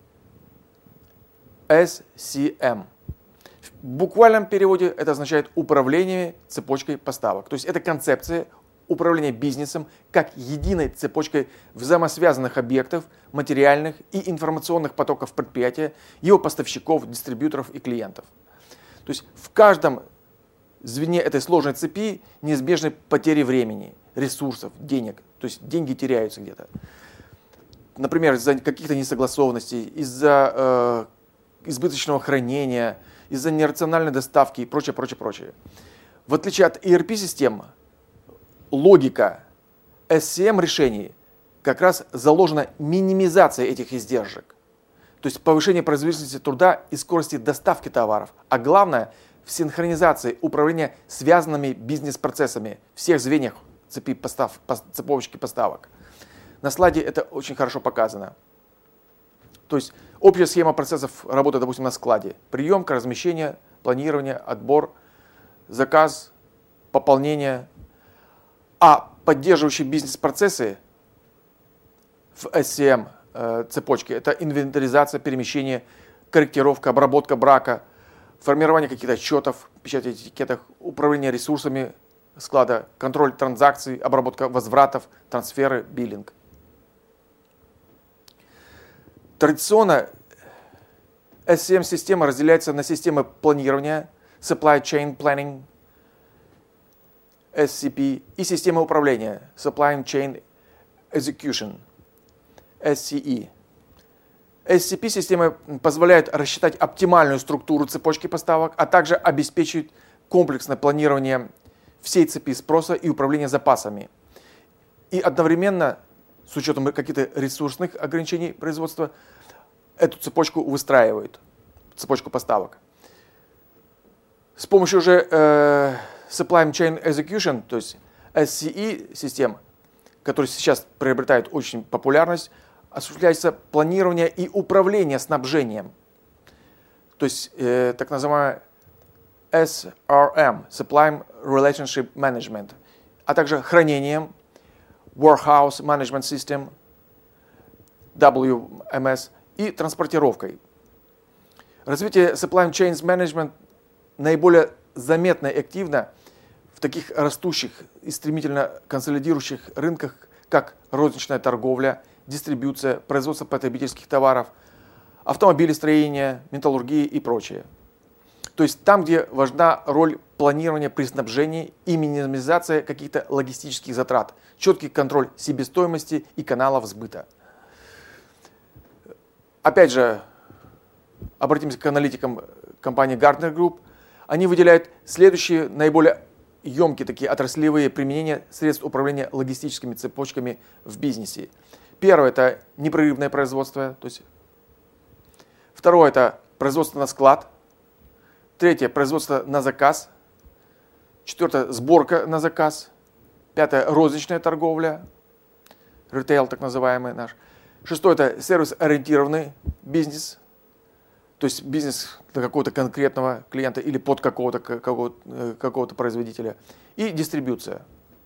A: эс си эм. В буквальном переводе это означает управление цепочкой поставок. То есть это концепция управления бизнесом как единой цепочкой взаимосвязанных объектов, материальных и информационных потоков предприятия, его поставщиков, дистрибьюторов и клиентов. То есть в каждом звене этой сложной цепи неизбежны потери времени, ресурсов, денег. То есть деньги теряются где-то. Например, из-за каких-то несогласованностей, из-за э, избыточного хранения, из-за нерациональной доставки и прочее, прочее, прочее. В отличие от и ар пи-систем, логика эс си эм-решений как раз заложена минимизация этих издержек. То есть повышение производительности труда и скорости доставки товаров. А главное, в синхронизации управления связанными бизнес-процессами всех звеньях цепи постав, цепочки поставок. На слайде это очень хорошо показано. То есть общая схема процессов работы, допустим, на складе. Приемка, размещение, планирование, отбор, заказ, пополнение. А поддерживающие бизнес-процессы в эс си эм э, цепочке — это инвентаризация, перемещение, корректировка, обработка брака, формирование каких-то отчетов, печать этикеток, управление ресурсами склада, контроль транзакций, обработка возвратов, трансферы, биллинг. Традиционно эс си эм-система разделяется на системы планирования, Supply Chain Planning, эс си пи, и системы управления, Supply Chain Execution, эс си и. эс си пи-системы позволяют рассчитать оптимальную структуру цепочки поставок, а также обеспечивают комплексное планирование всей цепи спроса и управление запасами. И одновременно, с учетом каких-то ресурсных ограничений производства, эту цепочку выстраивают, цепочку поставок. С помощью уже э, Supply Chain Execution, то есть эс си и-систем, которые сейчас приобретают очень популярность, осуществляется планирование и управление снабжением, то есть э, так называемое эс ар эм, Supply Relationship Management, а также хранением, Warehouse Management System, дабл ю эм эс, и транспортировкой. Развитие Supply Chain Management наиболее заметно и активно в таких растущих и стремительно консолидирующих рынках, как розничная торговля, дистрибьюция, производство потребительских товаров, автомобилестроение, металлургия и прочее. То есть там, где важна роль планирования при снабжении и минимизация каких-то логистических затрат, четкий контроль себестоимости и каналов сбыта. Опять же, обратимся к аналитикам компании Gartner Group. Они выделяют следующие наиболее емкие такие отраслевые применения средств управления логистическими цепочками в бизнесе. Первое – это непрерывное производство. То есть второе – это производство на склад. Третье – производство на заказ. Четвертое – сборка на заказ. Пятое – розничная торговля. Ритейл так называемый наш. Шестое – это сервис-ориентированный бизнес. То есть бизнес для какого-то конкретного клиента или под какого-то какого-то, какого-то производителя. И дистрибьюция.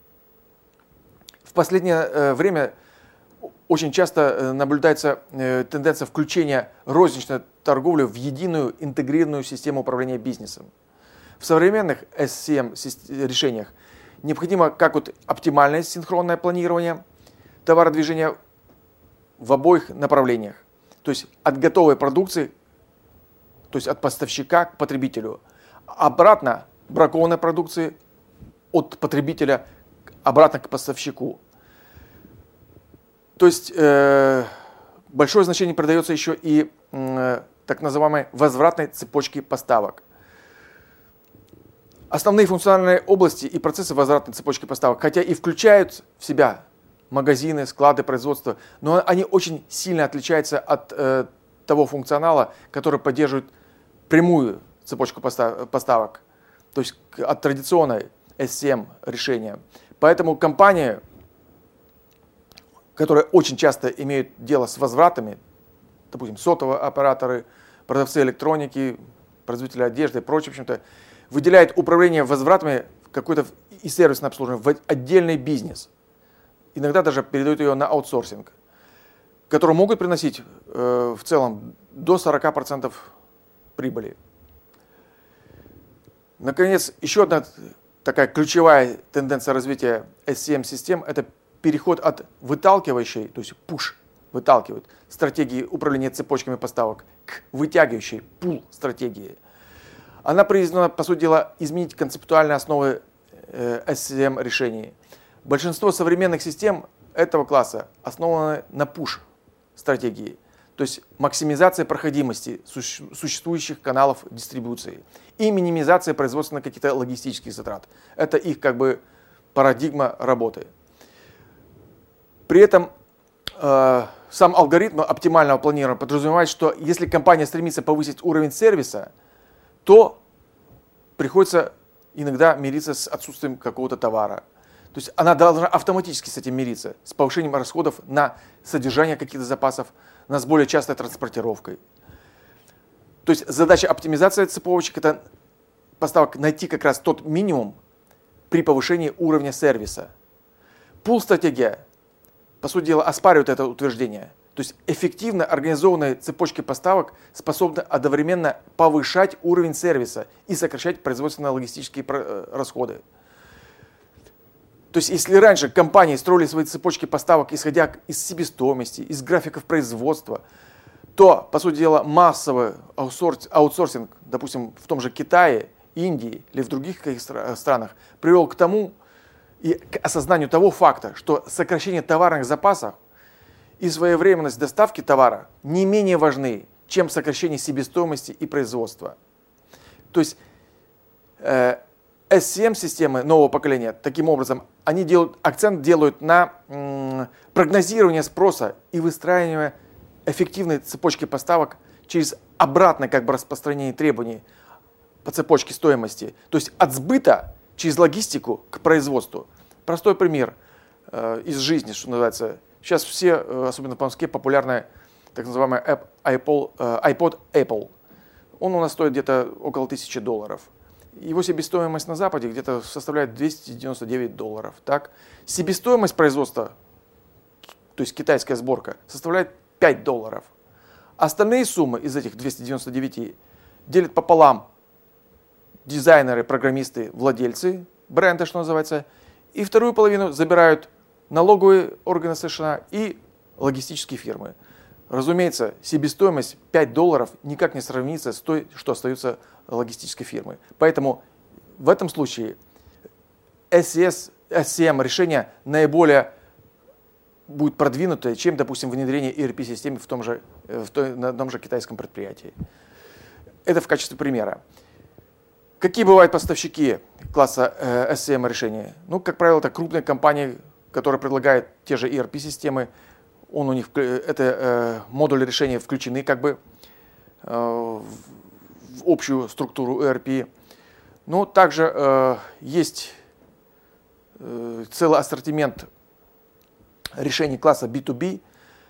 A: В последнее время очень часто наблюдается тенденция включения розничной торговли в единую интегрированную систему управления бизнесом. В современных эс си эм решениях необходимо как вот оптимальное синхронное планирование товародвижения в обоих направлениях. То есть от готовой продукции, то есть от поставщика к потребителю. Обратно бракованной продукции от потребителя обратно к поставщику. То есть э, большое значение придается еще и э, так называемой возвратной цепочке поставок. Основные функциональные области и процессы возвратной цепочки поставок, хотя и включают в себя магазины, склады, производства, но они очень сильно отличаются от э, того функционала, который поддерживает прямую цепочку поставок, то есть от традиционной эс си эм решения. Поэтому компании, которые очень часто имеют дело с возвратами, допустим, сотовые операторы, продавцы электроники, производители одежды и прочее, в общем-то, выделяют управление возвратами какой-то и сервисное обслуживание в отдельный бизнес. Иногда даже передают ее на аутсорсинг, которые могут приносить э, в целом до сорока процентов прибыли. Наконец, еще одна такая ключевая тенденция развития эс си эм-систем – это переход от выталкивающей, то есть push, выталкивает, стратегии управления цепочками поставок к вытягивающей pull стратегии. Она призвана, по сути дела, изменить концептуальные основы э, эс си эм-решений. Большинство современных систем этого класса основаны на push стратегии, то есть максимизация проходимости суще- существующих каналов дистрибуции и минимизация производственных каких-то логистических затрат. Это их как бы парадигма работы. При этом э, сам алгоритм оптимального планирования подразумевает, что если компания стремится повысить уровень сервиса, то приходится иногда мириться с отсутствием какого-то товара. То есть она должна автоматически с этим мириться, с повышением расходов на содержание каких-то запасов, на с более частой транспортировкой. То есть задача оптимизации цепочек – это поставок найти как раз тот минимум при повышении уровня сервиса. Пул-стратегия, по сути дела, оспаривает это утверждение. То есть эффективно организованные цепочки поставок способны одновременно повышать уровень сервиса и сокращать производственно-логистические расходы. То есть если раньше компании строили свои цепочки поставок, исходя из себестоимости, из графиков производства, то, по сути дела, массовый аутсорсинг, допустим, в том же Китае, Индии или в других каких-то странах, привел к тому и к осознанию того факта, что сокращение товарных запасов и своевременность доставки товара не менее важны, чем сокращение себестоимости и производства. То есть э, эс си эм-системы нового поколения, таким образом, они делают, акцент делают на м, прогнозирование спроса и выстраивание эффективной цепочки поставок через обратное как бы, распространение требований по цепочке стоимости. То есть от сбыта через логистику к производству. Простой пример э, из жизни, что называется. Сейчас все, особенно по Москве, популярная так называемая Apple, iPod Apple. Он у нас стоит где-то около тысячи долларов. его себестоимость на Западе где-то составляет двести девяносто девять долларов. Так? Себестоимость производства, то есть китайская сборка, составляет пять долларов. Остальные суммы из этих двухсот девяноста девяти делят пополам дизайнеры, программисты, владельцы бренда, что называется, и вторую половину забирают налоговые органы США и логистические фирмы. Разумеется, себестоимость пять долларов никак не сравнится с той, что остается логистической фирмой. Поэтому в этом случае эс си эс, эс си эм решение наиболее будет продвинутое, чем, допустим, внедрение и эр пи-системы в том же, в той, на том же китайском предприятии. Это в качестве примера. Какие бывают поставщики класса э, эс си эм решений? Ну, как правило, это крупные компании, которые предлагают те же и эр пи-системы. Он у них, это э, модули решения включены как бы э, в общую структуру и эр пи. Но также э, есть э, целый ассортимент решений класса би ту би.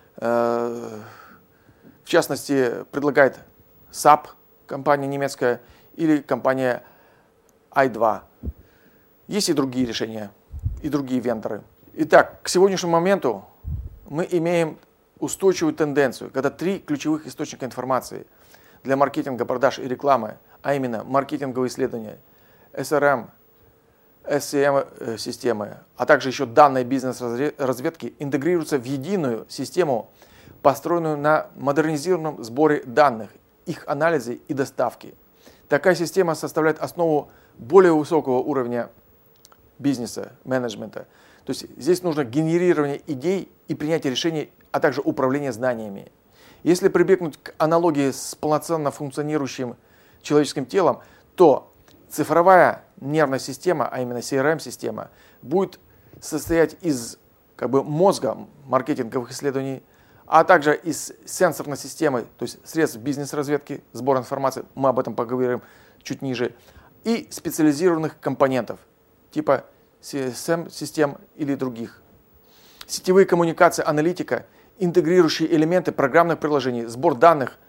A: Э, в частности, предлагает сап, компания немецкая, или компания ай два. Есть и другие решения, и другие вендоры. Итак, к сегодняшнему моменту мы имеем устойчивую тенденцию, когда три ключевых источника информации для маркетинга, продаж и рекламы, а именно маркетинговые исследования, эс эр эм, эс си эм системы, а также еще данные бизнес-разведки, интегрируются в единую систему, построенную на модернизированном сборе данных, их анализе и доставке. Такая система составляет основу более высокого уровня бизнеса, менеджмента. То есть здесь нужно генерирование идей и принятие решений, а также управление знаниями. Если прибегнуть к аналогии с полноценно функционирующим человеческим телом, то цифровая нервная система, а именно си эр эм-система, будет состоять из как бы, мозга маркетинговых исследований, а также из сенсорной системы, то есть средств бизнес-разведки, сбора информации, мы об этом поговорим чуть ниже, и специализированных компонентов, типа си эс эм-систем или других. Сетевые коммуникации, аналитика, интегрирующие элементы программных приложений, сбор данных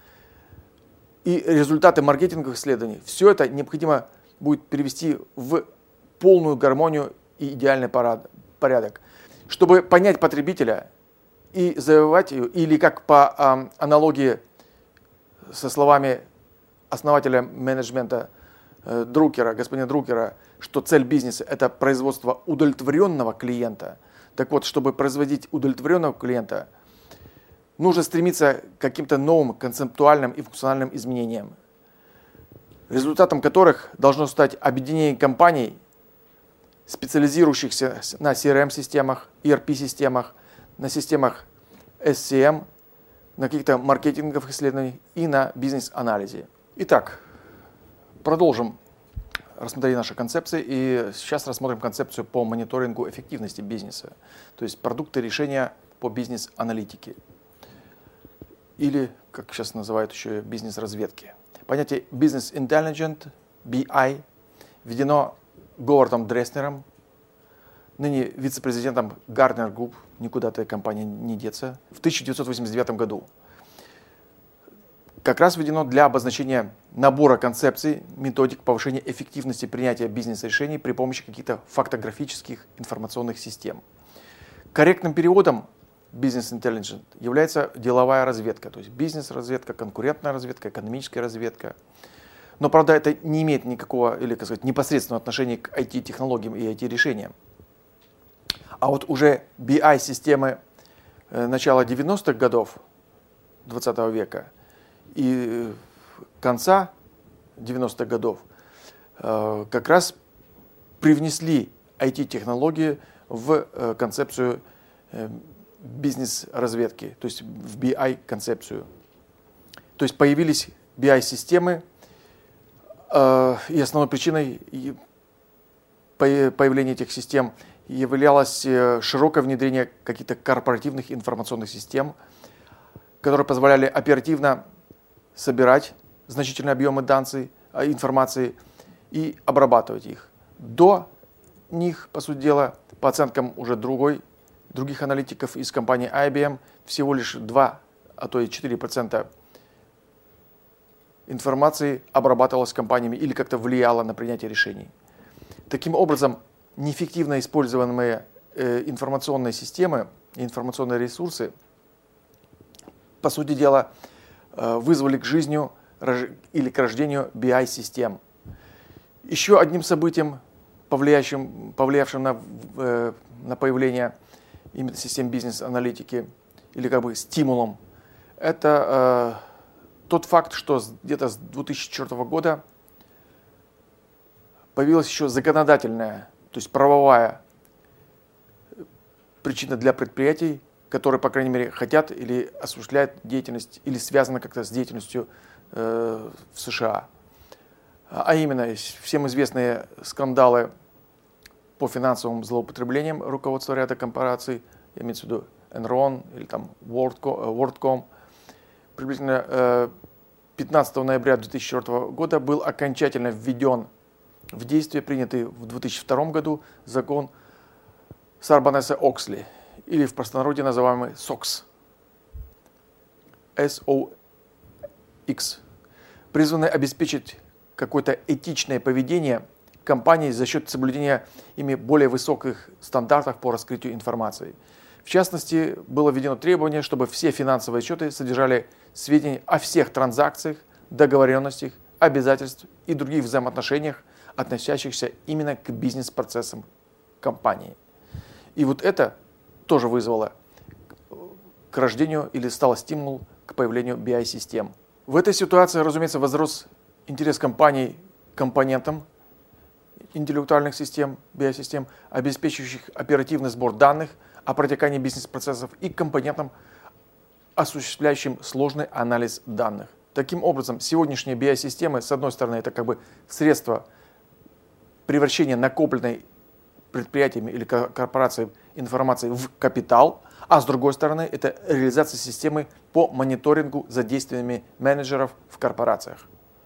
A: и результаты маркетинговых исследований. Все это необходимо будет перевести в полную гармонию и идеальный порядок. Чтобы понять потребителя и завоевать ее, или как по э, аналогии со словами основателя менеджмента э, Друкера, господина Друкера, что цель бизнеса – это производство удовлетворенного клиента. Так вот, чтобы производить удовлетворенного клиента, нужно стремиться к каким-то новым концептуальным и функциональным изменениям, результатом которых должно стать объединение компаний, специализирующихся на си эр эм-системах, и эр пи-системах, на системах эс си эм, на каких-то маркетинговых исследованиях и на бизнес-анализе. Итак, продолжим рассмотреть наши концепции. И сейчас рассмотрим концепцию по мониторингу эффективности бизнеса, то есть продукты решения по бизнес-аналитике. Или, как сейчас называют еще, бизнес-разведки. Понятие Business Intelligence, би ай, введено Говардом Дреснером, ныне вице-президентом Gartner Group, никуда этой компании не деться, в тысяча девятьсот восемьдесят девятом году. Как раз введено для обозначения набора концепций, методик повышения эффективности принятия бизнес-решений при помощи каких-то фактографических информационных систем. Корректным переводом Business Intelligence является деловая разведка, то есть бизнес-разведка, конкурентная разведка, экономическая разведка. Но, правда, это не имеет никакого, или, как сказать, непосредственного отношения к ай ти-технологиям и ай ти-решениям. А вот уже би ай-системы начала девяностых годов двадцатого века и конца девяностых годов как раз привнесли ай ти-технологии в концепцию бизнес-разведки, то есть в би ай-концепцию. То есть появились би ай-системы, и основной причиной появления этих систем являлось широкое внедрение каких-то корпоративных информационных систем, которые позволяли оперативно собирать значительные объемы данных, информации и обрабатывать их. До них, по сути дела, по оценкам уже другой, других аналитиков из компании ай би эм, всего лишь два, а то и четыре процента информации обрабатывалась компаниями или как-то влияла на принятие решений. Таким образом, неэффективно используемые э, информационные системы и информационные ресурсы, по сути дела, э, вызвали к жизни или к рождению би ай-систем. Еще одним событием, повлиявшим, повлиявшим на, э, на появление именно систем бизнес-аналитики, или как бы стимулом, это э, тот факт, что где-то с две тысячи четвёртого года появилась еще законодательная, то есть правовая причина для предприятий, которые, по крайней мере, хотят или осуществляют деятельность, или связаны как-то с деятельностью э, в США. А именно, всем известные скандалы по финансовым злоупотреблениям руководства ряда корпораций, имеется в виду Enron или там WorldCom. Приблизительно пятнадцатого ноября две тысячи четвёртого года был окончательно введен в действие принятый в две тысячи втором году закон Сарбонесса-Оксли, или в простонародье называемый сокс, эс о икс, призванный обеспечить какое-то этичное поведение компаний за счет соблюдения ими более высоких стандартов по раскрытию информации. В частности, было введено требование, чтобы все финансовые отчеты содержали сведения о всех транзакциях, договоренностях, обязательствах и других взаимоотношениях, относящихся именно к бизнес-процессам компании. И вот это тоже вызвало к рождению или стало стимулом к появлению би ай-систем. В этой ситуации, разумеется, возрос интерес компаний к компонентам интеллектуальных систем, би ай-систем, обеспечивающих оперативный сбор данных о протекании бизнес-процессов, и к компонентам, осуществляющим сложный анализ данных. Таким образом, сегодняшние би ай-системы, с одной стороны, это как бы средство превращения накопленной предприятиями или корпорацией информации в капитал, а с другой стороны, это реализация системы по мониторингу за действиями менеджеров в корпорациях.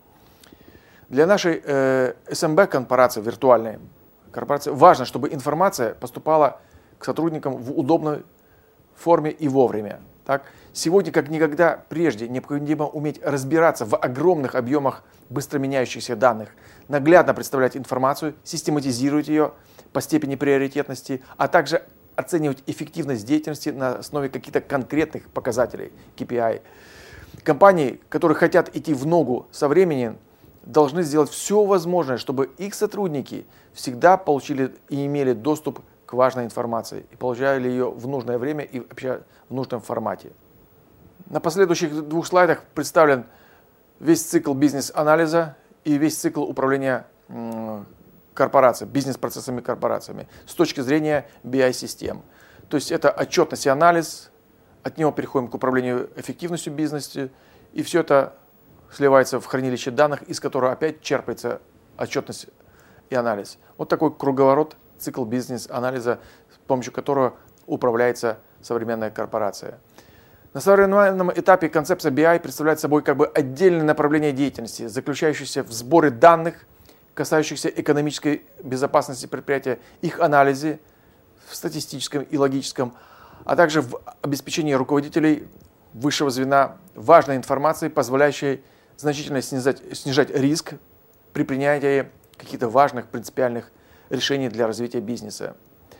A: Для нашей э, эс эм би-корпорации, виртуальной корпорации, важно, чтобы информация поступала к сотрудникам в удобной форме и вовремя. Так? Сегодня, как никогда прежде, необходимо уметь разбираться в огромных объемах быстро меняющихся данных, наглядно представлять информацию, систематизировать ее по степени приоритетности, а также оценивать эффективность деятельности на основе каких-то конкретных показателей, кей пи ай. Компании, которые хотят идти в ногу со временем, должны сделать все возможное, чтобы их сотрудники всегда получили и имели доступ к важной информации и получали ее в нужное время и вообще в нужном формате. На последующих двух слайдах представлен весь цикл бизнес-анализа и весь цикл управления корпорацией, бизнес-процессами корпорациями с точки зрения би ай-систем. То есть это отчетность и анализ, от него переходим к управлению эффективностью бизнеса, и все это сливается в хранилище данных, из которого опять черпается отчетность и анализ. Вот такой круговорот, цикл бизнес-анализа, с помощью которого управляется современная корпорация. На современном этапе концепция би ай представляет собой как бы отдельное направление деятельности, заключающееся в сборе данных, касающихся экономической безопасности предприятия, их анализе в статистическом и логическом, а также в обеспечении руководителей высшего звена важной информации, позволяющей значительно снижать, снижать риск при принятии каких-то важных принципиальных решений для развития бизнеса.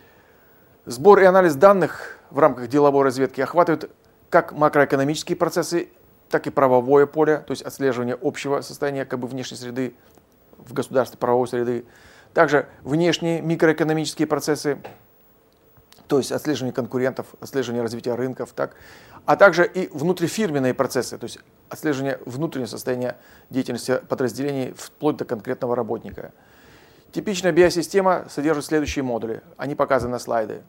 A: Сбор и анализ данных в рамках деловой разведки охватывает как макроэкономические процессы, так и правовое поле, то есть отслеживание общего состояния как бы внешней среды в государстве, правовой среды. Также внешние микроэкономические процессы, то есть отслеживание конкурентов, отслеживание развития рынков, так, а также и внутрифирменные процессы, то есть отслеживание внутреннего состояния деятельности подразделений вплоть до конкретного работника. Типичная би ай-система содержит следующие модули. Они показаны на слайде.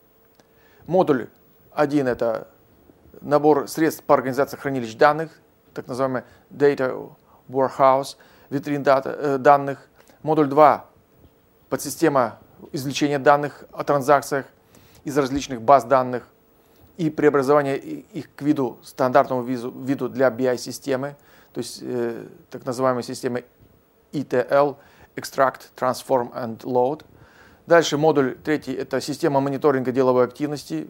A: Модуль один – это набор средств по организации хранилищ данных, так называемый Data Warehouse, витрин данных. Модуль два – подсистема извлечения данных о транзакциях из различных баз данных и преобразование их к виду, стандартному виду для би ай-системы, то есть э, так называемой системы и ти эл – Extract, Transform and Load. Дальше модуль третий – это система мониторинга деловой активности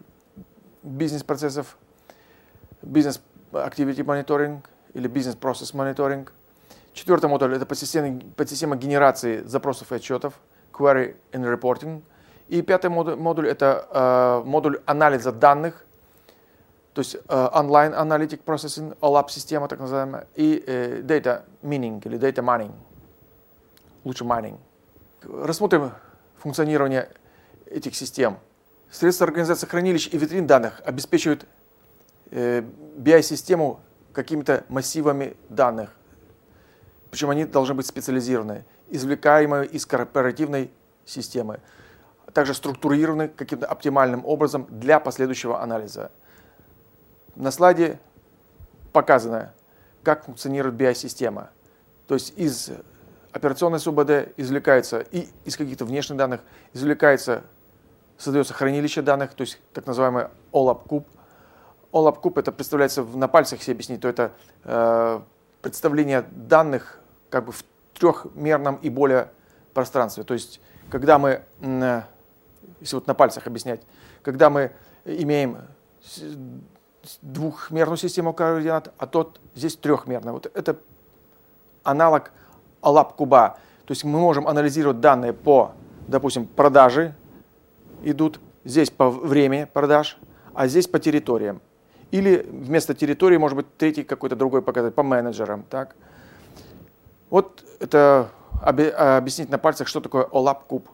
A: бизнес-процессов, Business Activity Monitoring или Business Process Monitoring. Четвертый модуль – это подсистема, подсистема генерации запросов и отчетов, Query and Reporting. И пятый модуль, модуль – это э, модуль анализа данных, то есть э, Online Analytic Processing, о лап-система так называемая, и э, Data Mining или Data Mining, лучше Mining. Рассмотрим функционирование этих систем. Средства организации хранилищ и витрин данных обеспечивают э, би ай-систему какими-то массивами данных. Причем они должны быть специализированы, извлекаемые из корпоративной системы, а также структурированы каким-то оптимальным образом для последующего анализа. На слайде показано, как функционирует би ай-система. То есть из операционной СУБД извлекается и из каких-то внешних данных извлекается, создается хранилище данных, то есть так называемый о лап-куб. о лап-куб это представляется на пальцах, если объяснить, то это э, представление данных как бы в трехмерном и более пространстве. То есть, когда мы, если вот на пальцах объяснять, когда мы имеем двухмерную систему координат, а тот здесь трехмерная. Вот это аналог о лап-куба. То есть мы можем анализировать данные по, допустим, продажи идут, здесь по времени продаж, а здесь по территориям. Или вместо территории может быть третий какой-то другой показатель по менеджерам. Так? Вот это объяснить на пальцах, что такое о лап-куб.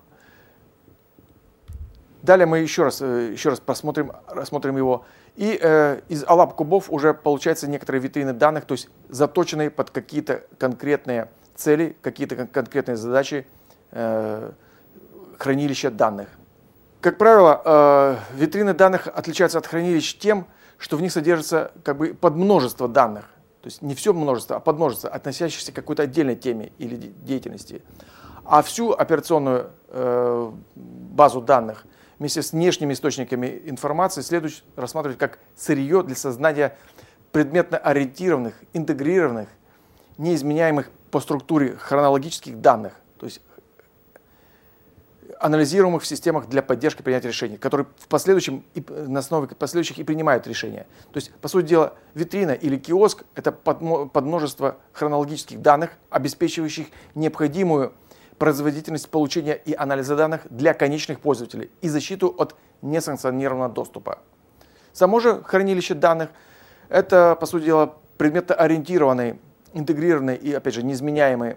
A: Далее мы еще раз, еще раз посмотрим, рассмотрим его. И э, из о лап-кубов уже получаются некоторые витрины данных, то есть заточенные под какие-то конкретные цели, какие-то кон конкретные задачи э, хранилища данных. Как правило, э, витрины данных отличаются от хранилищ тем, что в них содержится как бы подмножество данных. То есть не все множество, а подмножество, относящихся к какой-то отдельной теме или деятельности. А всю операционную э, базу данных вместе с внешними источниками информации следует рассматривать как сырье для создания предметно ориентированных, интегрированных, неизменяемых по структуре хронологических данных, то есть анализируемых в системах для поддержки принятия решений, которые в последующем, и на основе последующих и принимают решения. То есть, по сути дела, витрина или киоск – это подмножество хронологических данных, обеспечивающих необходимую производительность получения и анализа данных для конечных пользователей и защиту от несанкционированного доступа. Само же хранилище данных – это, по сути дела, предметно-ориентированный, интегрированный и, опять же, неизменяемый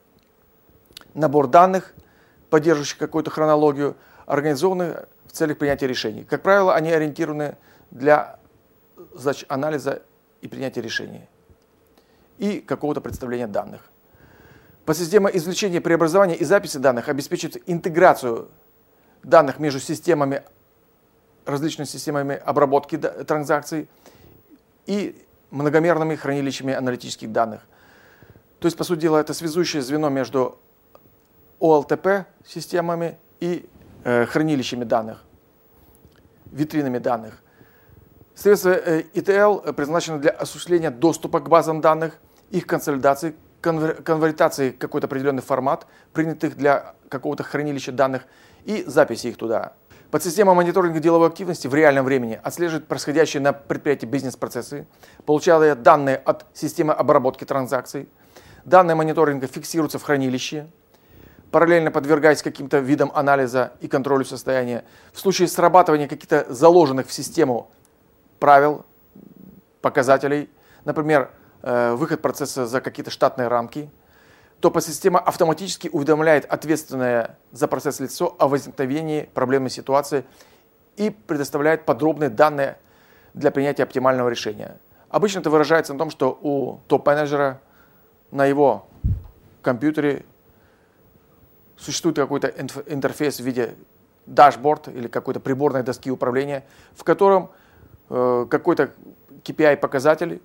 A: набор данных, поддерживающих какую-то хронологию, организованные в целях принятия решений. Как правило, они ориентированы для задач анализа и принятия решений и какого-то представления данных. Подсистема извлечения, преобразования и записи данных обеспечивает интеграцию данных между системами, различными системами обработки транзакций и многомерными хранилищами аналитических данных. То есть, по сути дела, это связующее звено между о эл тэ пэ-системами и э, хранилищами данных, витринами данных. Средства э, и тэ эл предназначены для осуществления доступа к базам данных, их консолидации, конвер конвертации в какой-то определенный формат, принятых для какого-то хранилища данных, и записи их туда. Подсистема мониторинга деловой активности в реальном времени отслеживает происходящие на предприятии бизнес-процессы, получая данные от системы обработки транзакций. Данные мониторинга фиксируются в хранилище, параллельно подвергаясь каким-то видам анализа и контролю состояния. В случае срабатывания каких-то заложенных в систему правил, показателей, например, выход процесса за какие-то штатные рамки, то подсистема автоматически уведомляет ответственное за процесс лицо о возникновении проблемной ситуации и предоставляет подробные данные для принятия оптимального решения. Обычно это выражается на том, что у топ-менеджера на его компьютере существует какой-то интерфейс в виде дашборд или какой-то приборной доски управления, в котором э, какой-то кей пи ай-показатель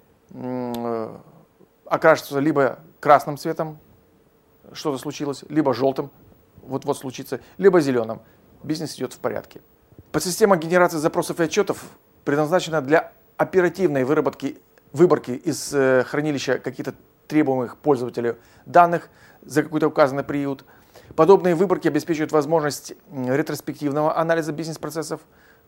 A: э, окрашивается либо красным цветом, что-то случилось, либо желтым, вот-вот случится, либо зеленым. Бизнес идет в порядке. Подсистема генерации запросов и отчетов предназначена для оперативной выработки, выборки из э, хранилища каких-то требуемых пользователю данных за какой-то указанный период. Подобные выборки обеспечивают возможность ретроспективного анализа бизнес-процессов,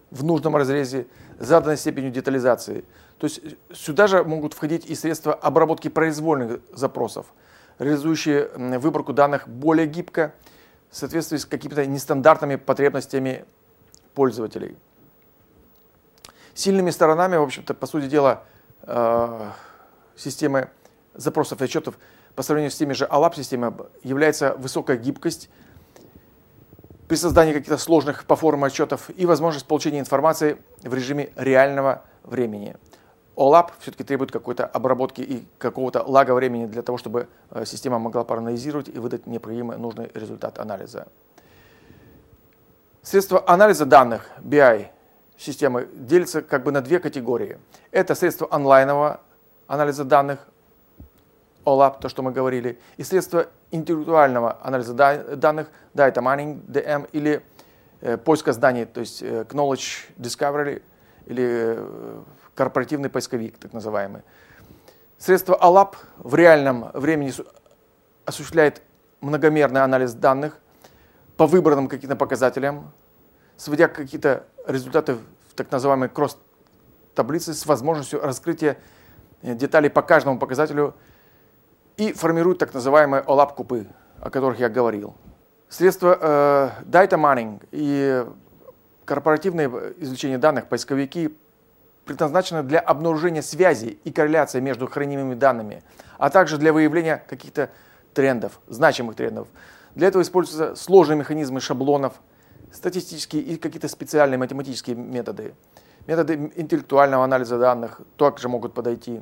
A: в нужном разрезе, заданной степенью детализации. То есть сюда же могут входить и средства обработки произвольных запросов, реализующие выборку данных более гибко, в соответствии с какими-то нестандартными потребностями пользователей. Сильными сторонами, в общем-то, по сути дела, системы запросов и отчетов по сравнению с теми же олап-системами является высокая гибкость при создании каких-то сложных по форме отчетов и возможность получения информации в режиме реального времени. олап все-таки требует какой-то обработки и какого-то лага времени для того, чтобы система могла проанализировать и выдать необходимый нужный результат анализа. Средства анализа данных би ай системы делятся как бы на две категории. Это средства онлайнового анализа данных, олап, то, что мы говорили, и средства интеллектуального анализа данных, data mining, ди эм, или э, поиска зданий, то есть э, knowledge discovery, или э, корпоративный поисковик, так называемый. Средство олап в реальном времени осуществляет многомерный анализ данных по выбранным каким-то показателям, сводя какие-то результаты в так называемой кросс-таблице с возможностью раскрытия деталей по каждому показателю и формирует так называемые олап-купы, о которых я говорил. Средства э, data mining и корпоративное извлечение данных, поисковики, предназначены для обнаружения связи и корреляции между хранимыми данными, а также для выявления каких-то трендов, значимых трендов. Для этого используются сложные механизмы шаблонов, статистические и какие-то специальные математические методы. Методы интеллектуального анализа данных также могут подойти.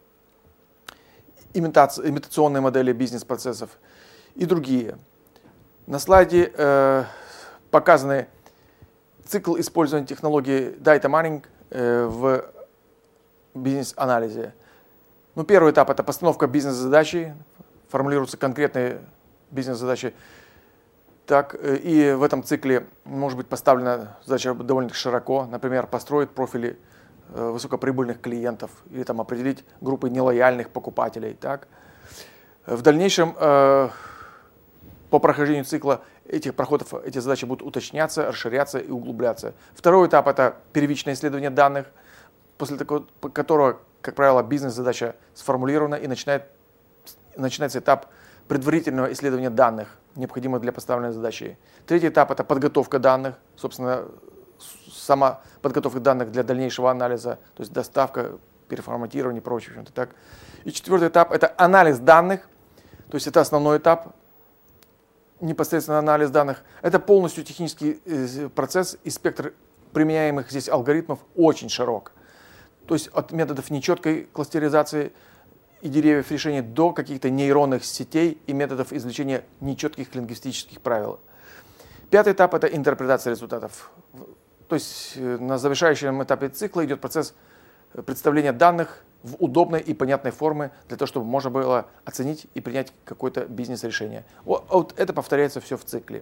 A: Имитационные модели бизнес-процессов и другие. На слайде э, показаны цикл использования технологии data mining э, в бизнес-анализе. Ну, первый этап – это постановка бизнес-задачи, формулируются конкретные бизнес-задачи. Так, и в этом цикле может быть поставлена задача довольно широко, например, построить профили высокоприбыльных клиентов или там, определить группы нелояльных покупателей. Так. В дальнейшем э, по прохождению цикла этих проходов эти задачи будут уточняться, расширяться и углубляться. Второй этап – это первичное исследование данных, после такого, которого, как правило, бизнес-задача сформулирована и начинает, начинается этап предварительного исследования данных, необходимых для поставленной задачи. Третий этап – это подготовка данных, собственно, сама подготовка данных для дальнейшего анализа, то есть доставка, переформатирование и прочее. В общем-то, так. И четвертый этап – это анализ данных, то есть это основной этап, непосредственно анализ данных. Это полностью технический процесс, и спектр применяемых здесь алгоритмов очень широк. То есть от методов нечеткой кластеризации и деревьев решения до каких-то нейронных сетей и методов извлечения нечетких лингвистических правил. Пятый этап – это интерпретация результатов. То есть на завершающем этапе цикла идет процесс представления данных в удобной и понятной форме для того, чтобы можно было оценить и принять какое-то бизнес-решение. Вот, вот это повторяется все в цикле.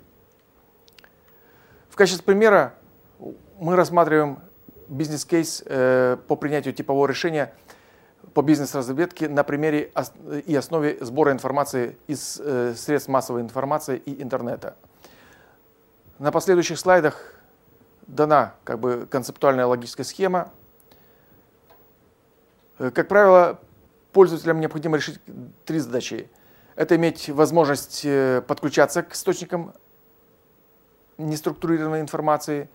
A: В качестве примера мы рассматриваем бизнес-кейс э, по принятию типового решения по бизнес-разведке на примере ос и основе сбора информации из э, средств массовой информации и интернета. На последующих слайдах дана как бы концептуальная логическая схема. Как правило, пользователям необходимо решить три задачи. Это иметь возможность подключаться к источникам неструктурированной информации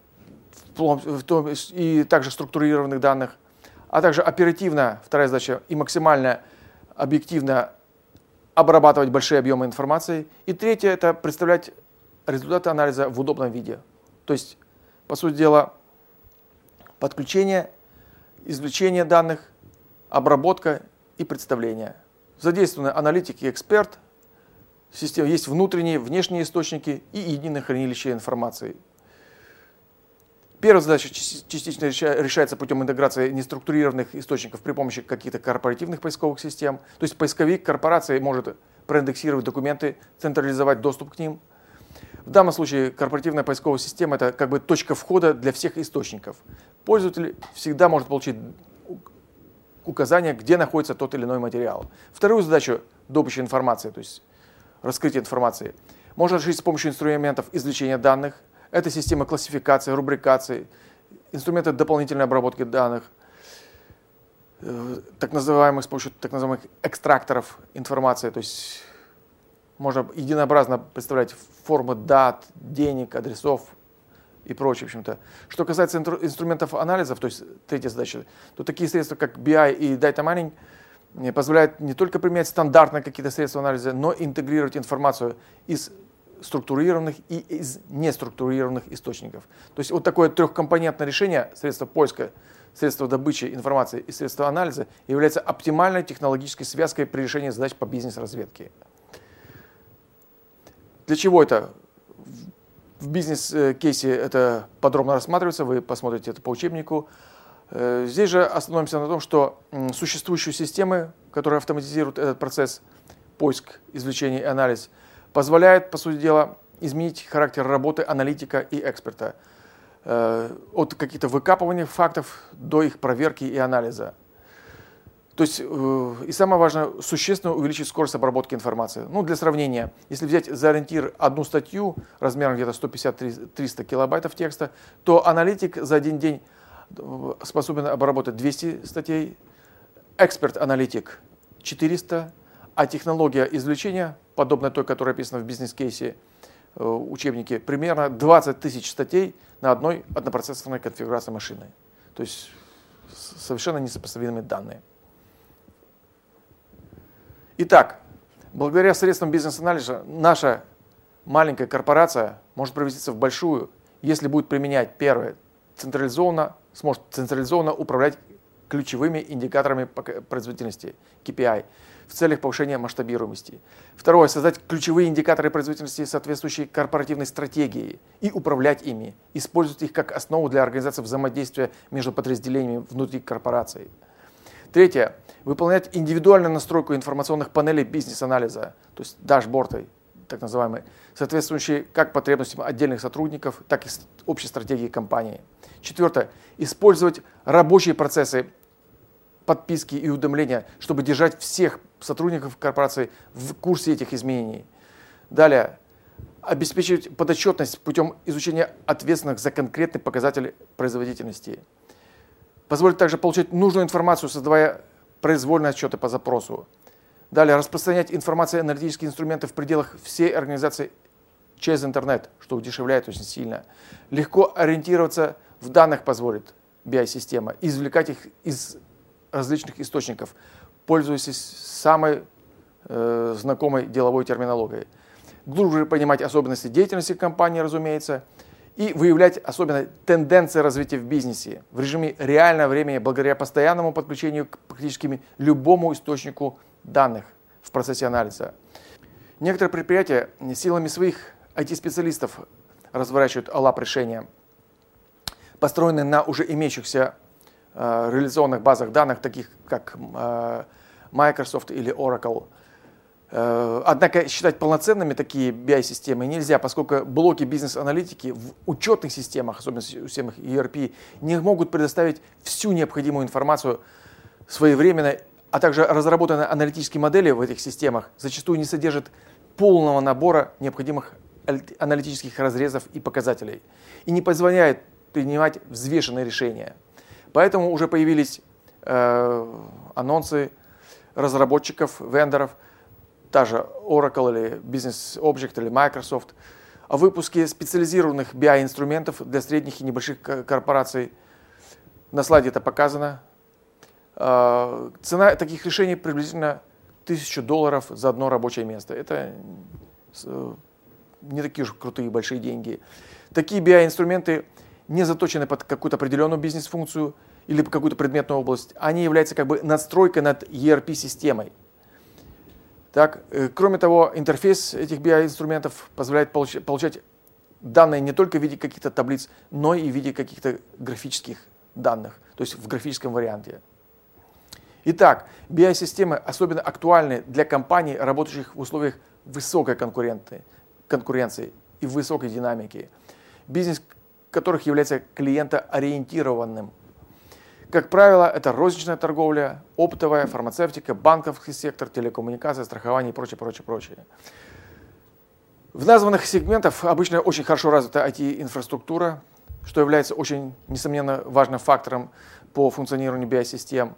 A: и также структурированных данных, а также оперативно, вторая задача, и максимально объективно обрабатывать большие объемы информации. И третье – это представлять результаты анализа в удобном виде. То есть, по сути дела, подключение, извлечение данных, обработка и представление. Задействованы аналитик и эксперт. Система, есть внутренние, внешние источники и единое хранилище информации. Первая задача частично решается путем интеграции неструктурированных источников при помощи каких-то корпоративных поисковых систем. То есть поисковик корпорации может проиндексировать документы, централизовать доступ к ним. В данном случае корпоративная поисковая система – это как бы точка входа для всех источников. Пользователь всегда может получить указание, где находится тот или иной материал. Вторую задачу – добыча информации, то есть раскрытие информации, можно решить с помощью инструментов извлечения данных. Это система классификации, рубрикации, инструменты дополнительной обработки данных, так называемых, с помощью так называемых экстракторов информации, то есть можно единообразно представлять формы дат, денег, адресов и прочее, в общем-то. Что касается инструментов анализов, то есть третья задача, то такие средства, как би ай и Data Mining, позволяют не только применять стандартные какие-то средства анализа, но и интегрировать информацию из структурированных и из неструктурированных источников. То есть вот такое трехкомпонентное решение, средства поиска, средства добычи информации и средства анализа, является оптимальной технологической связкой при решении задач по бизнес-разведке. Для чего это? В бизнес-кейсе это подробно рассматривается, вы посмотрите это по учебнику. Здесь же остановимся на том, что существующие системы, которые автоматизируют этот процесс, поиск, извлечение и анализ, позволяют, по сути дела, изменить характер работы аналитика и эксперта от каких-то выкапываний фактов до их проверки и анализа. То есть, и самое важное, существенно увеличить скорость обработки информации. Ну, для сравнения, если взять за ориентир одну статью размером где-то сто пятьдесят — триста килобайтов текста, то аналитик за один день способен обработать двести статей, эксперт-аналитик четыреста, а технология извлечения, подобная той, которая описана в бизнес-кейсе, учебнике, примерно двадцать тысяч статей на одной однопроцессорной конфигурации машины. То есть совершенно несопоставимые данные. Итак, благодаря средствам бизнес-анализа наша маленькая корпорация может превратиться в большую, если будет применять, первое, централизованно, сможет централизованно управлять ключевыми индикаторами производительности, кей пи ай, в целях повышения масштабируемости. Второе, создать ключевые индикаторы производительности, соответствующие корпоративной стратегии, и управлять ими, использовать их как основу для организации взаимодействия между подразделениями внутри корпорации. Третье, выполнять индивидуальную настройку информационных панелей бизнес-анализа, то есть дашборды, так называемые, соответствующие как потребностям отдельных сотрудников, так и общей стратегии компании. Четвертое, использовать рабочие процессы подписки и уведомления, чтобы держать всех сотрудников корпорации в курсе этих изменений. Далее, обеспечивать подотчетность путем изучения ответственных за конкретный показатель производительности. Позволит также получать нужную информацию, создавая произвольные отчеты по запросу. Далее, распространять информацию и аналитические инструменты в пределах всей организации через интернет, что удешевляет очень сильно. Легко ориентироваться в данных позволит би ай-система, извлекать их из различных источников, пользуясь самой э, знакомой деловой терминологией. Глубже понимать особенности деятельности компании, разумеется, и выявлять особенно тенденции развития в бизнесе в режиме реального времени благодаря постоянному подключению к практически любому источнику данных в процессе анализа. Некоторые предприятия силами своих ай ти-специалистов разворачивают олап-решения, построенные на уже имеющихся э, реализационных базах данных, таких как э, Microsoft или Oracle. Э, однако считать полноценными такие би ай-системы нельзя, поскольку блоки бизнес-аналитики в учетных системах, особенно в системах и ар пи, не могут предоставить всю необходимую информацию своевременно, а также разработанные аналитические модели в этих системах зачастую не содержат полного набора необходимых аналитических разрезов и показателей и не позволяет принимать взвешенные решения. Поэтому уже появились э, анонсы разработчиков, вендоров, та же Oracle или Business Object или Microsoft, о выпуске специализированных би ай-инструментов для средних и небольших корпораций. На слайде это показано. Э, цена таких решений приблизительно тысячу долларов за одно рабочее место. Это э, не такие уж крутые большие деньги. Такие би ай-инструменты не заточены под какую-то определенную бизнес-функцию или под какую-то предметную область. Они являются как бы надстройкой над и ар пи-системой. Так, э, кроме того, интерфейс этих би ай-инструментов позволяет получ получать данные не только в виде каких-то таблиц, но и в виде каких-то графических данных, то есть в графическом варианте. Итак, би ай-системы особенно актуальны для компаний, работающих в условиях высокой конкуренции и высокой динамики, бизнес которых является клиентоориентированным. Как правило, это розничная торговля, оптовая, фармацевтика, банковский сектор, телекоммуникация, страхование и прочее, прочее, прочее. В названных сегментах обычно очень хорошо развита ай ти-инфраструктура, что является очень, несомненно, важным фактором по функционированию би ай-систем.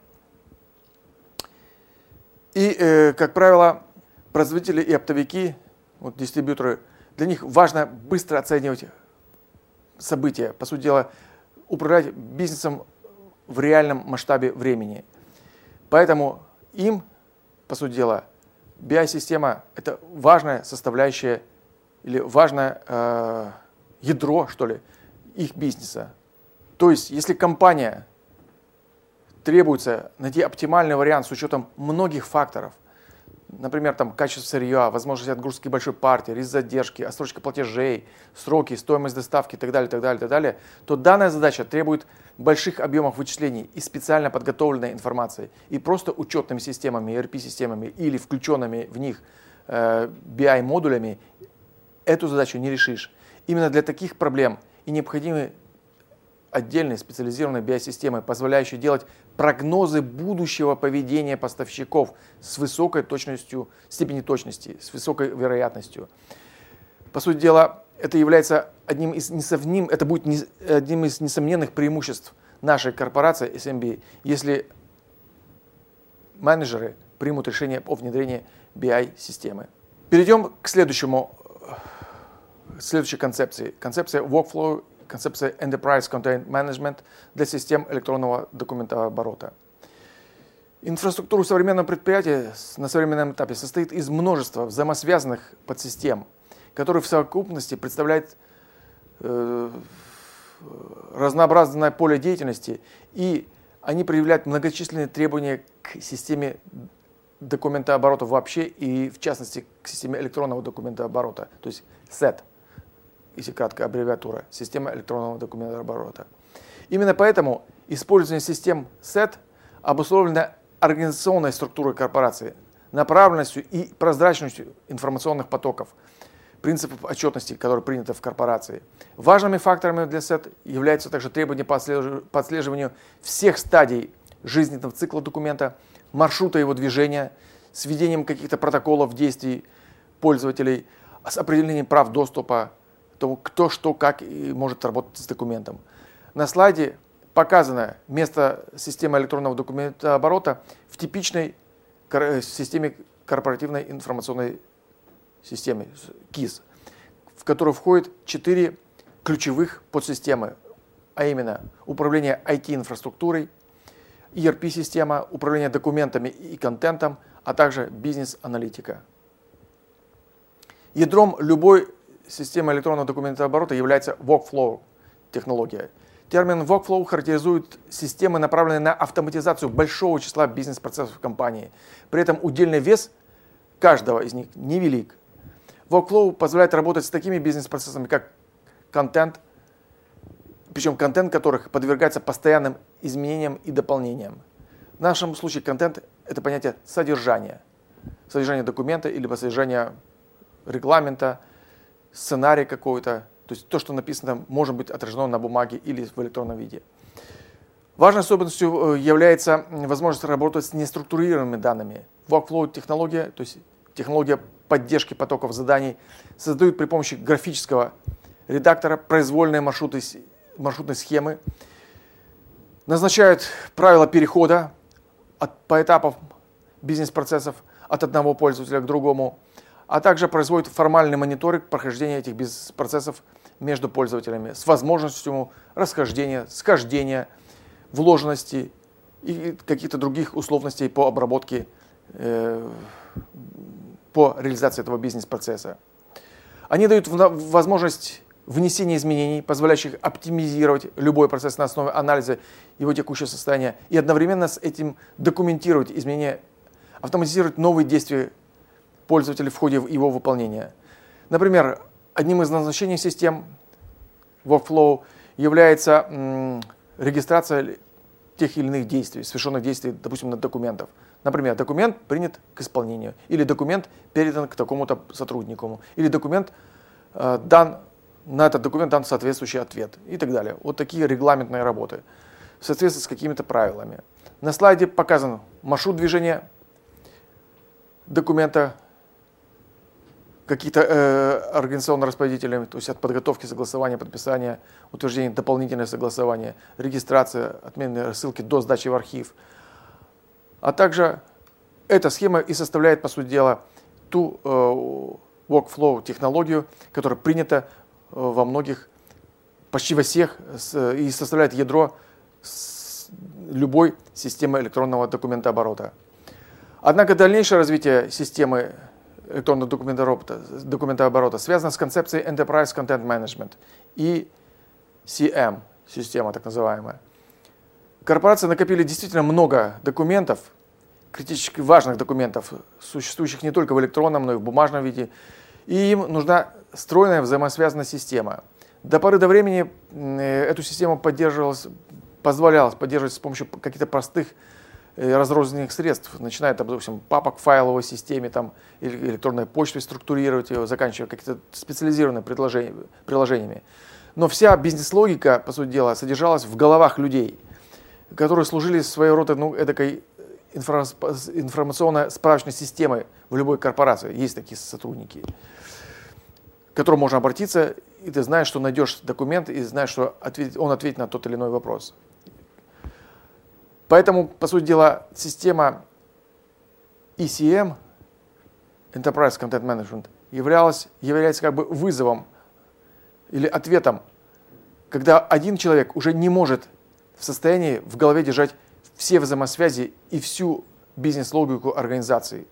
A: И, э, как правило, производители и оптовики, вот, дистрибьюторы, для них важно быстро оценивать события, по сути дела, управлять бизнесом в реальном масштабе времени. Поэтому им, по сути дела, би ай-система – это важная составляющая или важное э, ядро, что ли, их бизнеса. То есть, если компания требуется найти оптимальный вариант с учетом многих факторов, например, там, качество сырья, возможность отгрузки большой партии, риск задержки, отсрочка платежей, сроки, стоимость доставки и так далее, так далее, так далее, то данная задача требует больших объемов вычислений и специально подготовленной информации. И просто учетными системами, и эр пи-системами или включенными в них э, би ай-модулями эту задачу не решишь. Именно для таких проблем и необходимы отдельные специализированные би ай-системы, позволяющие делать прогнозы будущего поведения поставщиков с высокой точностью, степени точности, с высокой вероятностью. По сути дела, это является одним из несомненным, это будет не, одним из несомненных преимуществ нашей корпорации эс эм би, если менеджеры примут решение о внедрении би ай-системы. Перейдем к следующему, следующей концепции. Концепция workflow, концепция Enterprise Content Management для систем электронного документооборота. Инфраструктура современного предприятия на современном этапе состоит из множества взаимосвязанных подсистем, которые в совокупности представляют э, разнообразное поле деятельности, и они проявляют многочисленные требования к системе документооборота вообще и, в частности, к системе электронного документооборота, то есть сет, если краткая аббревиатура, система электронного документооборота. Именно поэтому использование систем сет обусловлено организационной структурой корпорации, направленностью и прозрачностью информационных потоков, принципов отчетности, которые приняты в корпорации. Важными факторами для сет являются также требования по отслеживанию всех стадий жизненного цикла документа, маршрута его движения, с введением каких-то протоколов действий пользователей, с определением прав доступа, того, кто, что, как и может работать с документом. На слайде показано место системы электронного документооборота в типичной системе корпоративной информационной системе кис, в которую входит четыре ключевых подсистемы, а именно управление ай ти-инфраструктурой, и эр пи-система, управление документами и контентом, а также бизнес-аналитика. Ядром любой системы электронного документооборота является workflow технология. Термин workflow характеризует системы, направленные на автоматизацию большого числа бизнес-процессов компании. При этом удельный вес каждого из них невелик. Workflow позволяет работать с такими бизнес-процессами, как контент, причем контент которых подвергается постоянным изменениям и дополнениям. В нашем случае контент – это понятие содержания. Содержание документа или содержание регламента, сценарий какой-то. То есть то, что написано, может быть отражено на бумаге или в электронном виде. Важной особенностью является возможность работать с неструктурированными данными. Workflow технология, то есть технология поддержки потоков заданий, создают при помощи графического редактора произвольные маршруты, маршрутные схемы, назначают правила перехода от, по этапам бизнес-процессов от одного пользователя к другому, а также производит формальный мониторинг прохождения этих бизнес-процессов между пользователями с возможностью расхождения, схождения, вложенности и каких-то других условностей по обработке, э, по реализации этого бизнес-процесса. Они дают возможность внесения изменений, позволяющих оптимизировать любой процесс на основе анализа его текущего состояния и одновременно с этим документировать изменения, автоматизировать новые действия пользователя в ходе его выполнения. Например, одним из назначений систем workflow является м, регистрация тех или иных действий, совершенных действий, допустим, над документов. Например, документ принят к исполнению, или документ передан к такому-то сотруднику, или документ э, дан, на этот документ дан соответствующий ответ и так далее. Вот такие регламентные работы в соответствии с какими-то правилами. На слайде показан маршрут движения документа, каких-то э, организационно-распорядителями, то есть от подготовки, согласования, подписания, утверждения, дополнительное согласование, регистрация, отмены рассылки до сдачи в архив. А также эта схема и составляет, по сути дела, ту э, workflow технологию, которая принята э, во многих, почти во всех, с, и составляет ядро с любой системы электронного документооборота. Однако дальнейшее развитие системы электронного документооборота, документооборота связано с концепцией Enterprise Content Management и си эм, система так называемая. Корпорации накопили действительно много документов, критически важных документов, существующих не только в электронном, но и в бумажном виде, и им нужна стройная взаимосвязанная система. До поры до времени эту систему поддерживалась, позволялось поддерживать с помощью каких-то простых разрозненных средств, начиная, там, допустим, папок в файловой системе, там, или электронной почтой структурировать ее, заканчивая какими-то специализированными приложениями. Но вся бизнес-логика, по сути дела, содержалась в головах людей, которые служили своего рода, ну, эдакой информационно-справочной системой в любой корпорации. Есть такие сотрудники, к которым можно обратиться, и ты знаешь, что найдешь документ, и знаешь, что ответить, он ответит на тот или иной вопрос. Поэтому, по сути дела, система и си эм, Enterprise Content Management, являлась, является как бы вызовом или ответом, когда один человек уже не может в состоянии в голове держать все взаимосвязи и всю бизнес-логику организации.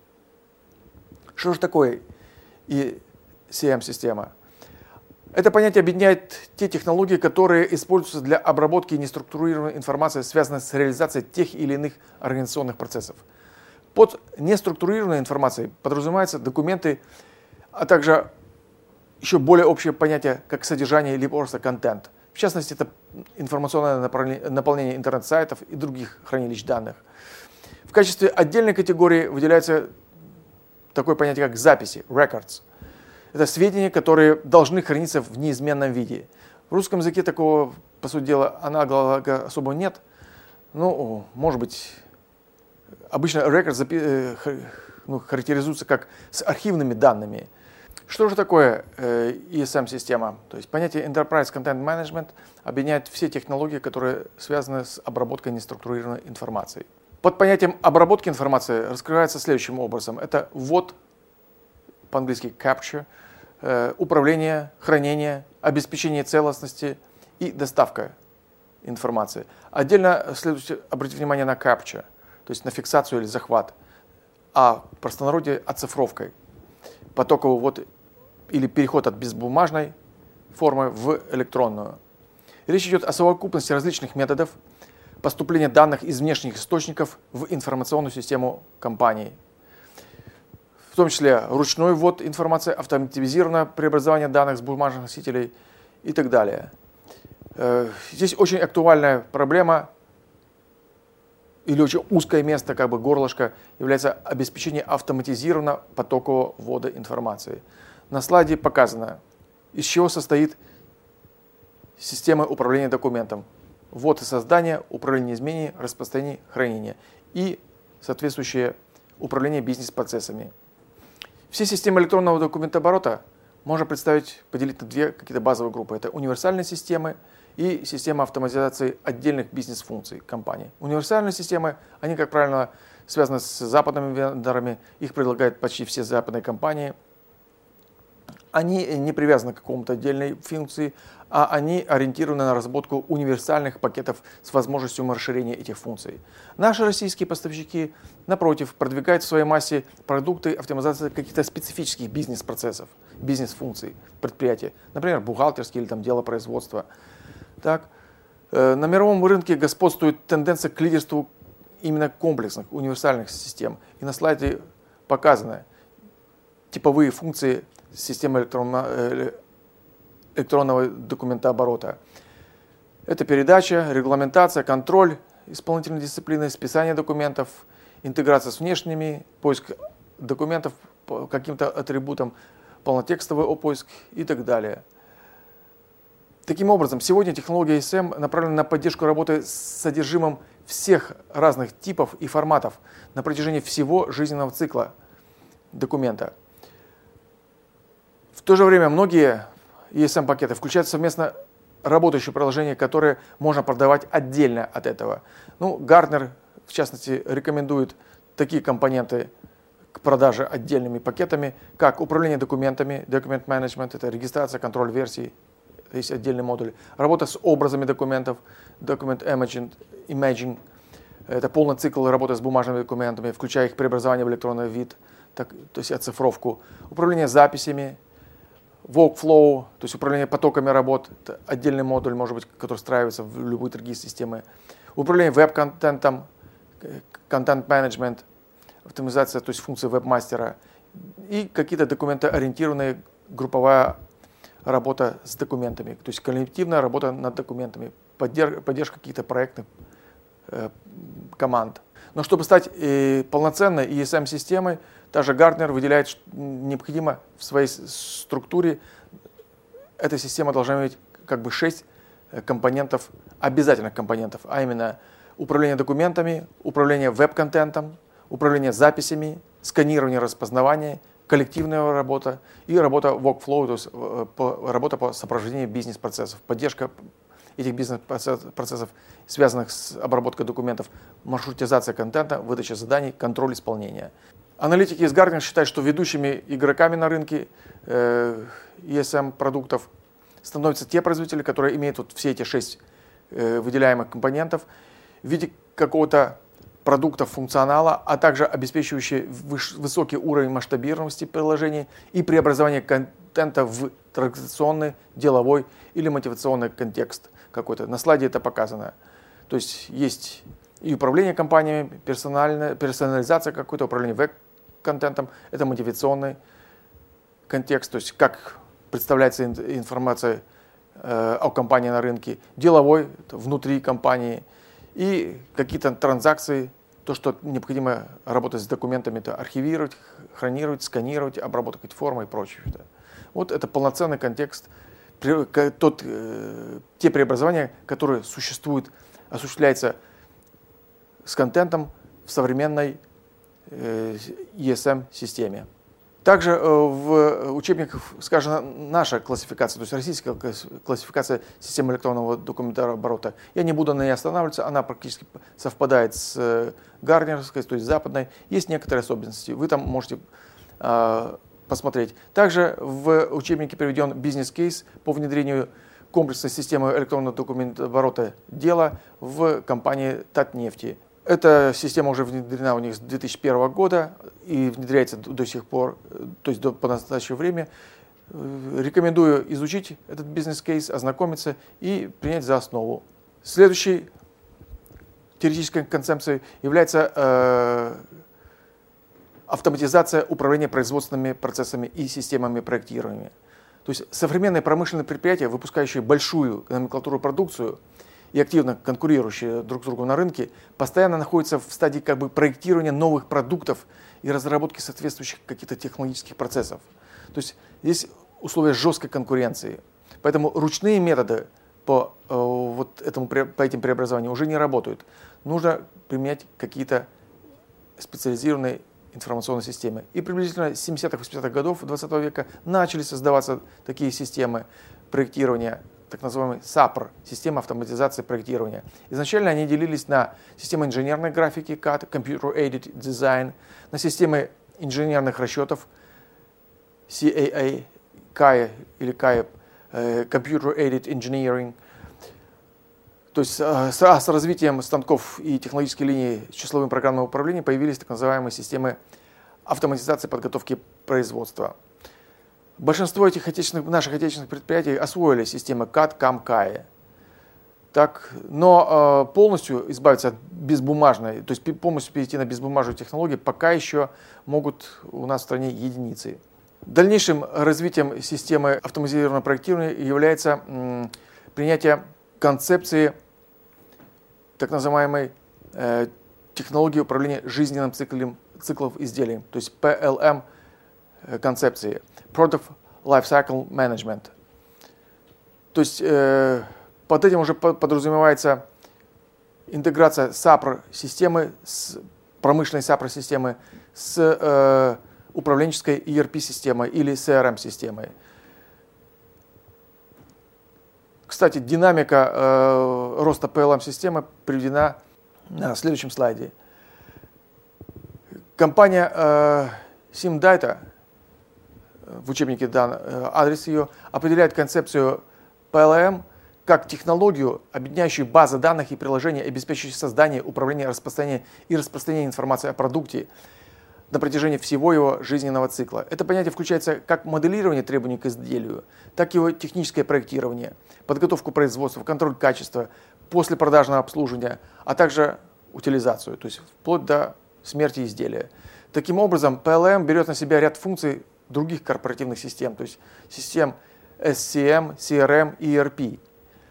A: Что же такое и си эм-система? Это понятие объединяет те технологии, которые используются для обработки неструктурированной информации, связанной с реализацией тех или иных организационных процессов. Под неструктурированной информацией подразумеваются документы, а также еще более общее понятие, как содержание или просто контент. В частности, это информационное наполнение интернет-сайтов и других хранилищ данных. В качестве отдельной категории выделяется такое понятие, как записи, records. Это сведения, которые должны храниться в неизменном виде. В русском языке такого, по сути дела, аналога особо нет. Ну, может быть, обычно records ну, характеризуется как с архивными данными. Что же такое э, и эс эм-система? То есть понятие Enterprise Content Management объединяет все технологии, которые связаны с обработкой неструктурированной информации. Под понятием обработки информации раскрывается следующим образом. Это ввод, по-английски capture, э, управление, хранение, обеспечение целостности и доставка информации. Отдельно следует обратить внимание на capture, то есть на фиксацию или захват, а в простонародье оцифровкой. Потоковый ввод или переход от безбумажной формы в электронную. Речь идет о совокупности различных методов поступления данных из внешних источников в информационную систему компании. В том числе ручной ввод информации, автоматизированное преобразование данных с бумажных носителей и так далее. Здесь очень актуальная проблема или очень узкое место, как бы горлышко, является обеспечение автоматизированного потокового ввода информации. На слайде показано, из чего состоит система управления документом. Ввод и создание, управление изменений, распространение, хранение и соответствующее управление бизнес-процессами. Все системы электронного документооборота можно представить, поделить на две какие-то базовые группы. Это универсальные системы и система автоматизации отдельных бизнес-функций компании. Универсальные системы, они, как правило, связаны с западными вендорами, их предлагают почти все западные компании. Они не привязаны к какому-то отдельной функции, а они ориентированы на разработку универсальных пакетов с возможностью расширения этих функций. Наши российские поставщики, напротив, продвигают в своей массе продукты автоматизации каких-то специфических бизнес-процессов, бизнес-функций предприятия, например, бухгалтерские или там дело производства. Так, э, на мировом рынке господствует тенденция к лидерству именно комплексных, универсальных систем. И на слайде показаны типовые функции системы электронного, электронного документооборота. Это передача, регламентация, контроль исполнительной дисциплины, списание документов, интеграция с внешними, поиск документов по каким-то атрибутам, полнотекстовый поиск и так далее. Таким образом, сегодня технология и эс эм направлена на поддержку работы с содержимым всех разных типов и форматов на протяжении всего жизненного цикла документа. В то же время многие и эс эм-пакеты включают совместно работающие приложения, которые можно продавать отдельно от этого. Ну, Gartner, в частности, рекомендует такие компоненты к продаже отдельными пакетами, как управление документами, Document Management, это регистрация, контроль версий, есть отдельный модуль, работа с образами документов, Document Imaging, Imaging, это полный цикл работы с бумажными документами, включая их преобразование в электронный вид, так, то есть оцифровку, управление записями, workflow, то есть управление потоками работ, это отдельный модуль, может быть, который встраивается в любые другие системы, управление веб-контентом, контент-менеджмент, автоматизация, то есть функции веб-мастера и какие-то документоориентированные групповая работа с документами, то есть коллективная работа над документами, поддержка, поддержка каких-то проектных э, команд. Но чтобы стать э, полноценной и эс эм-системой, также Gartner выделяет, что необходимо в своей структуре эта система должна иметь как бы шесть компонентов, обязательных компонентов, а именно управление документами, управление веб-контентом, управление записями, сканирование, распознавание, коллективная работа и работа workflow, то есть по, работа по сопровождению бизнес-процессов, поддержка этих бизнес-процессов, связанных с обработкой документов, маршрутизация контента, выдача заданий, контроль исполнения. Аналитики из Gartner считают, что ведущими игроками на рынке э, и эс эм-продуктов становятся те производители, которые имеют вот все эти шесть э, выделяемых компонентов в виде какого-то продукта, функционала, а также обеспечивающие выш, высокий уровень масштабируемости приложений и преобразование контента в транзакционный, деловой или мотивационный контекст какой-то. На слайде это показано. То есть есть и управление компаниями, персонализация какой-то, управление веб-контентом, это мотивационный контекст, то есть как представляется информация э, о компании на рынке, деловой, внутри компании, и какие-то транзакции, то, что необходимо работать с документами, это архивировать, хронировать, сканировать, обработать формы и прочее. Вот это полноценный контекст, тот, э, те преобразования, которые существуют, осуществляются с контентом в современной э, и эс эм-системе. Также э, в учебниках сказана наша классификация, то есть российская классификация системы электронного документооборота. Я не буду на ней останавливаться, она практически совпадает с э, гарнерской, то есть западной. Есть некоторые особенности, вы там можете э, посмотреть. Также в учебнике приведен бизнес-кейс по внедрению комплексной системы электронного документооборота дела в компании Татнефти. Эта система уже внедрена у них с две тысячи первого года и внедряется до сих пор, то есть до, по настоящее время. Рекомендую изучить этот бизнес-кейс, ознакомиться и принять за основу. Следующей теоретической концепцией является э, автоматизация управления производственными процессами и системами проектирования. То есть современные промышленные предприятия, выпускающие большую номенклатуру продукцию, и активно конкурирующие друг с другом на рынке, постоянно находятся в стадии как бы проектирования новых продуктов и разработки соответствующих каких-то технологических процессов. То есть здесь условия жесткой конкуренции. Поэтому ручные методы по, э, вот этому, по этим преобразованиям уже не работают. Нужно применять какие-то специализированные информационные системы. И приблизительно с семидесятых-восьмидесятых годов двадцатого века начали создаваться такие системы проектирования, так называемый сапр, система автоматизации проектирования. Изначально они делились на системы инженерной графики, си эй ди, Computer Aided Design, на системы инженерных расчетов, си эй эй, кай или кай, Computer Aided Engineering. То есть с, с развитием станков и технологической линии с числовым программным управлением появились так называемые системы автоматизации подготовки производства. Большинство этих отечественных, наших отечественных предприятий освоили системы кат, кам, кай. Так, но э, полностью избавиться от безбумажной, то есть полностью перейти на безбумажную технологию, пока еще могут у нас в стране единицы. Дальнейшим развитием системы автоматизированного проектирования является м, принятие концепции так называемой э, технологии управления жизненным циклом, циклов изделий, то есть пи эл эм концепции, Product Lifecycle Management. То есть э, под этим уже подразумевается интеграция сапр-системы, с промышленной сапр-системы с э, управленческой и эр пи-системой или си эр эм-системой. Кстати, динамика э, роста пи эл эм-системы приведена на следующем слайде. Компания э, SimData, в учебнике дан э, адрес ее, определяет концепцию пи эл эм как технологию, объединяющую базы данных и приложения, обеспечивающие создание, управление, распространение и распространение информации о продукте на протяжении всего его жизненного цикла. Это понятие включается как моделирование требований к изделию, так и его техническое проектирование, подготовку производства, контроль качества, послепродажное обслуживание, а также утилизацию, то есть вплоть до смерти изделия. Таким образом, пи эл эм берет на себя ряд функций других корпоративных систем, то есть систем эс си эм, си эр эм и и эр пи.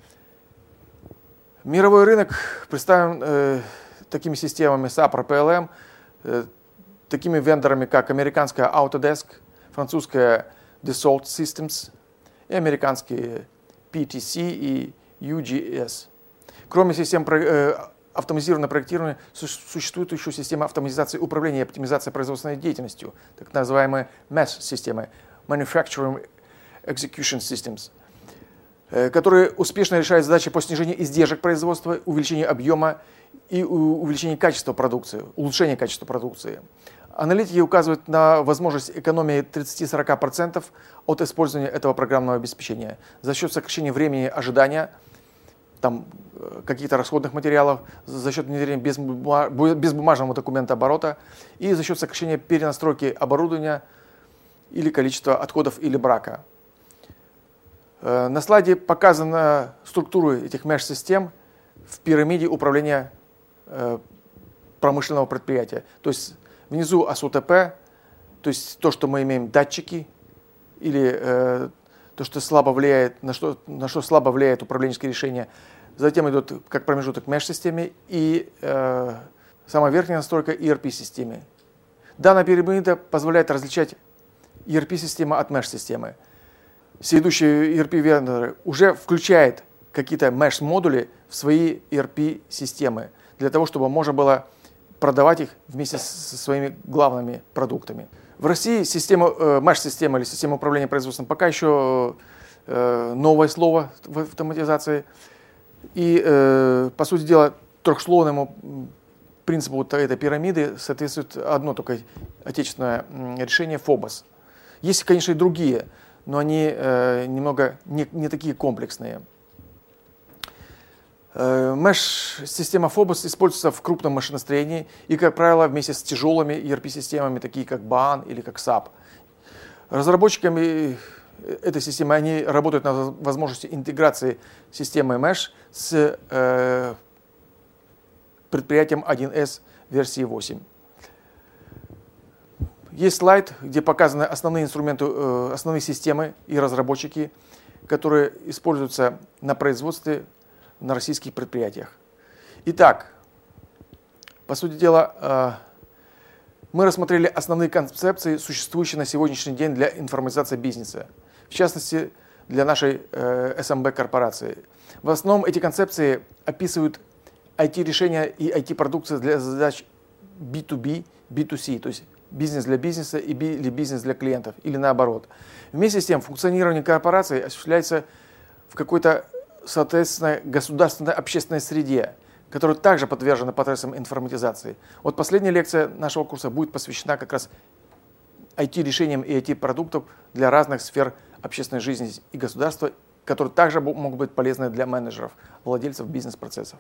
A: Мировой рынок представлен э, такими системами сапра пи эл эм, э, такими вендорами, как американская Autodesk, французская Dassault Systems и американские пи ти си и ю джи эс. Кроме систем э, автоматизированного проектирования, существует еще система автоматизации управления и оптимизации производственной деятельностью, так называемые эм и эс-системы, Manufacturing Execution Systems, э, которые успешно решают задачи по снижению издержек производства, увеличению объема и увеличению качества продукции, улучшению качества продукции. Аналитики указывают на возможность экономии тридцати-сорока процентов от использования этого программного обеспечения за счет сокращения времени ожидания там, каких-то расходных материалов, за счет внедрения безбумажного документа оборота и за счет сокращения перенастройки оборудования или количества отходов или брака. На слайде показана структура этих меш-систем в пирамиде управления промышленного предприятия. То есть внизу эй эс ю ти пи, то есть то, что мы имеем датчики, или э, то, что слабо влияет, на что, на что слабо влияет управленческое решение. Затем идет как промежуток меш-системе и э, самая верхняя настройка и эр пи-системе. Данная пирамида позволяет различать и эр пи-систему от меш-системы. Все идущие и эр пи-вендоры уже включают какие-то меш-модули в свои и эр пи-системы, для того, чтобы можно было продавать их вместе со своими главными продуктами. В России система, э, меш-система или система управления производством пока еще э, новое слово в автоматизации. И, э, по сути дела, трехслойному принципу вот этой пирамиды соответствует одно только отечественное решение фобос. Есть, конечно, и другие, но они э, немного не, не такие комплексные. Меш-система фобос используется в крупном машиностроении и, как правило, вместе с тяжелыми и эр пи-системами, такие как баан или как сап. Разработчиками этой системы они работают над возможностью интеграции системы меш с э, предприятием один эс версии восемь. Есть слайд, где показаны основные инструменты, э, основные системы и разработчики, которые используются на производстве на российских предприятиях. Итак, по сути дела, мы рассмотрели основные концепции, существующие на сегодняшний день для информатизации бизнеса, в частности, для нашей эс эм би корпорации. В основном эти концепции описывают ай ти-решения и ай ти-продукцию для задач би ту би, би ту си, то есть бизнес для бизнеса или бизнес для клиентов, или наоборот. Вместе с тем, функционирование корпорации осуществляется в какой-то соответственно государственной общественной среде, которая также подвержена процессам информатизации. Вот последняя лекция нашего курса будет посвящена как раз ай ти-решениям и ай ти-продуктам для разных сфер общественной жизни и государства, которые также могут быть полезны для менеджеров, владельцев бизнес-процессов.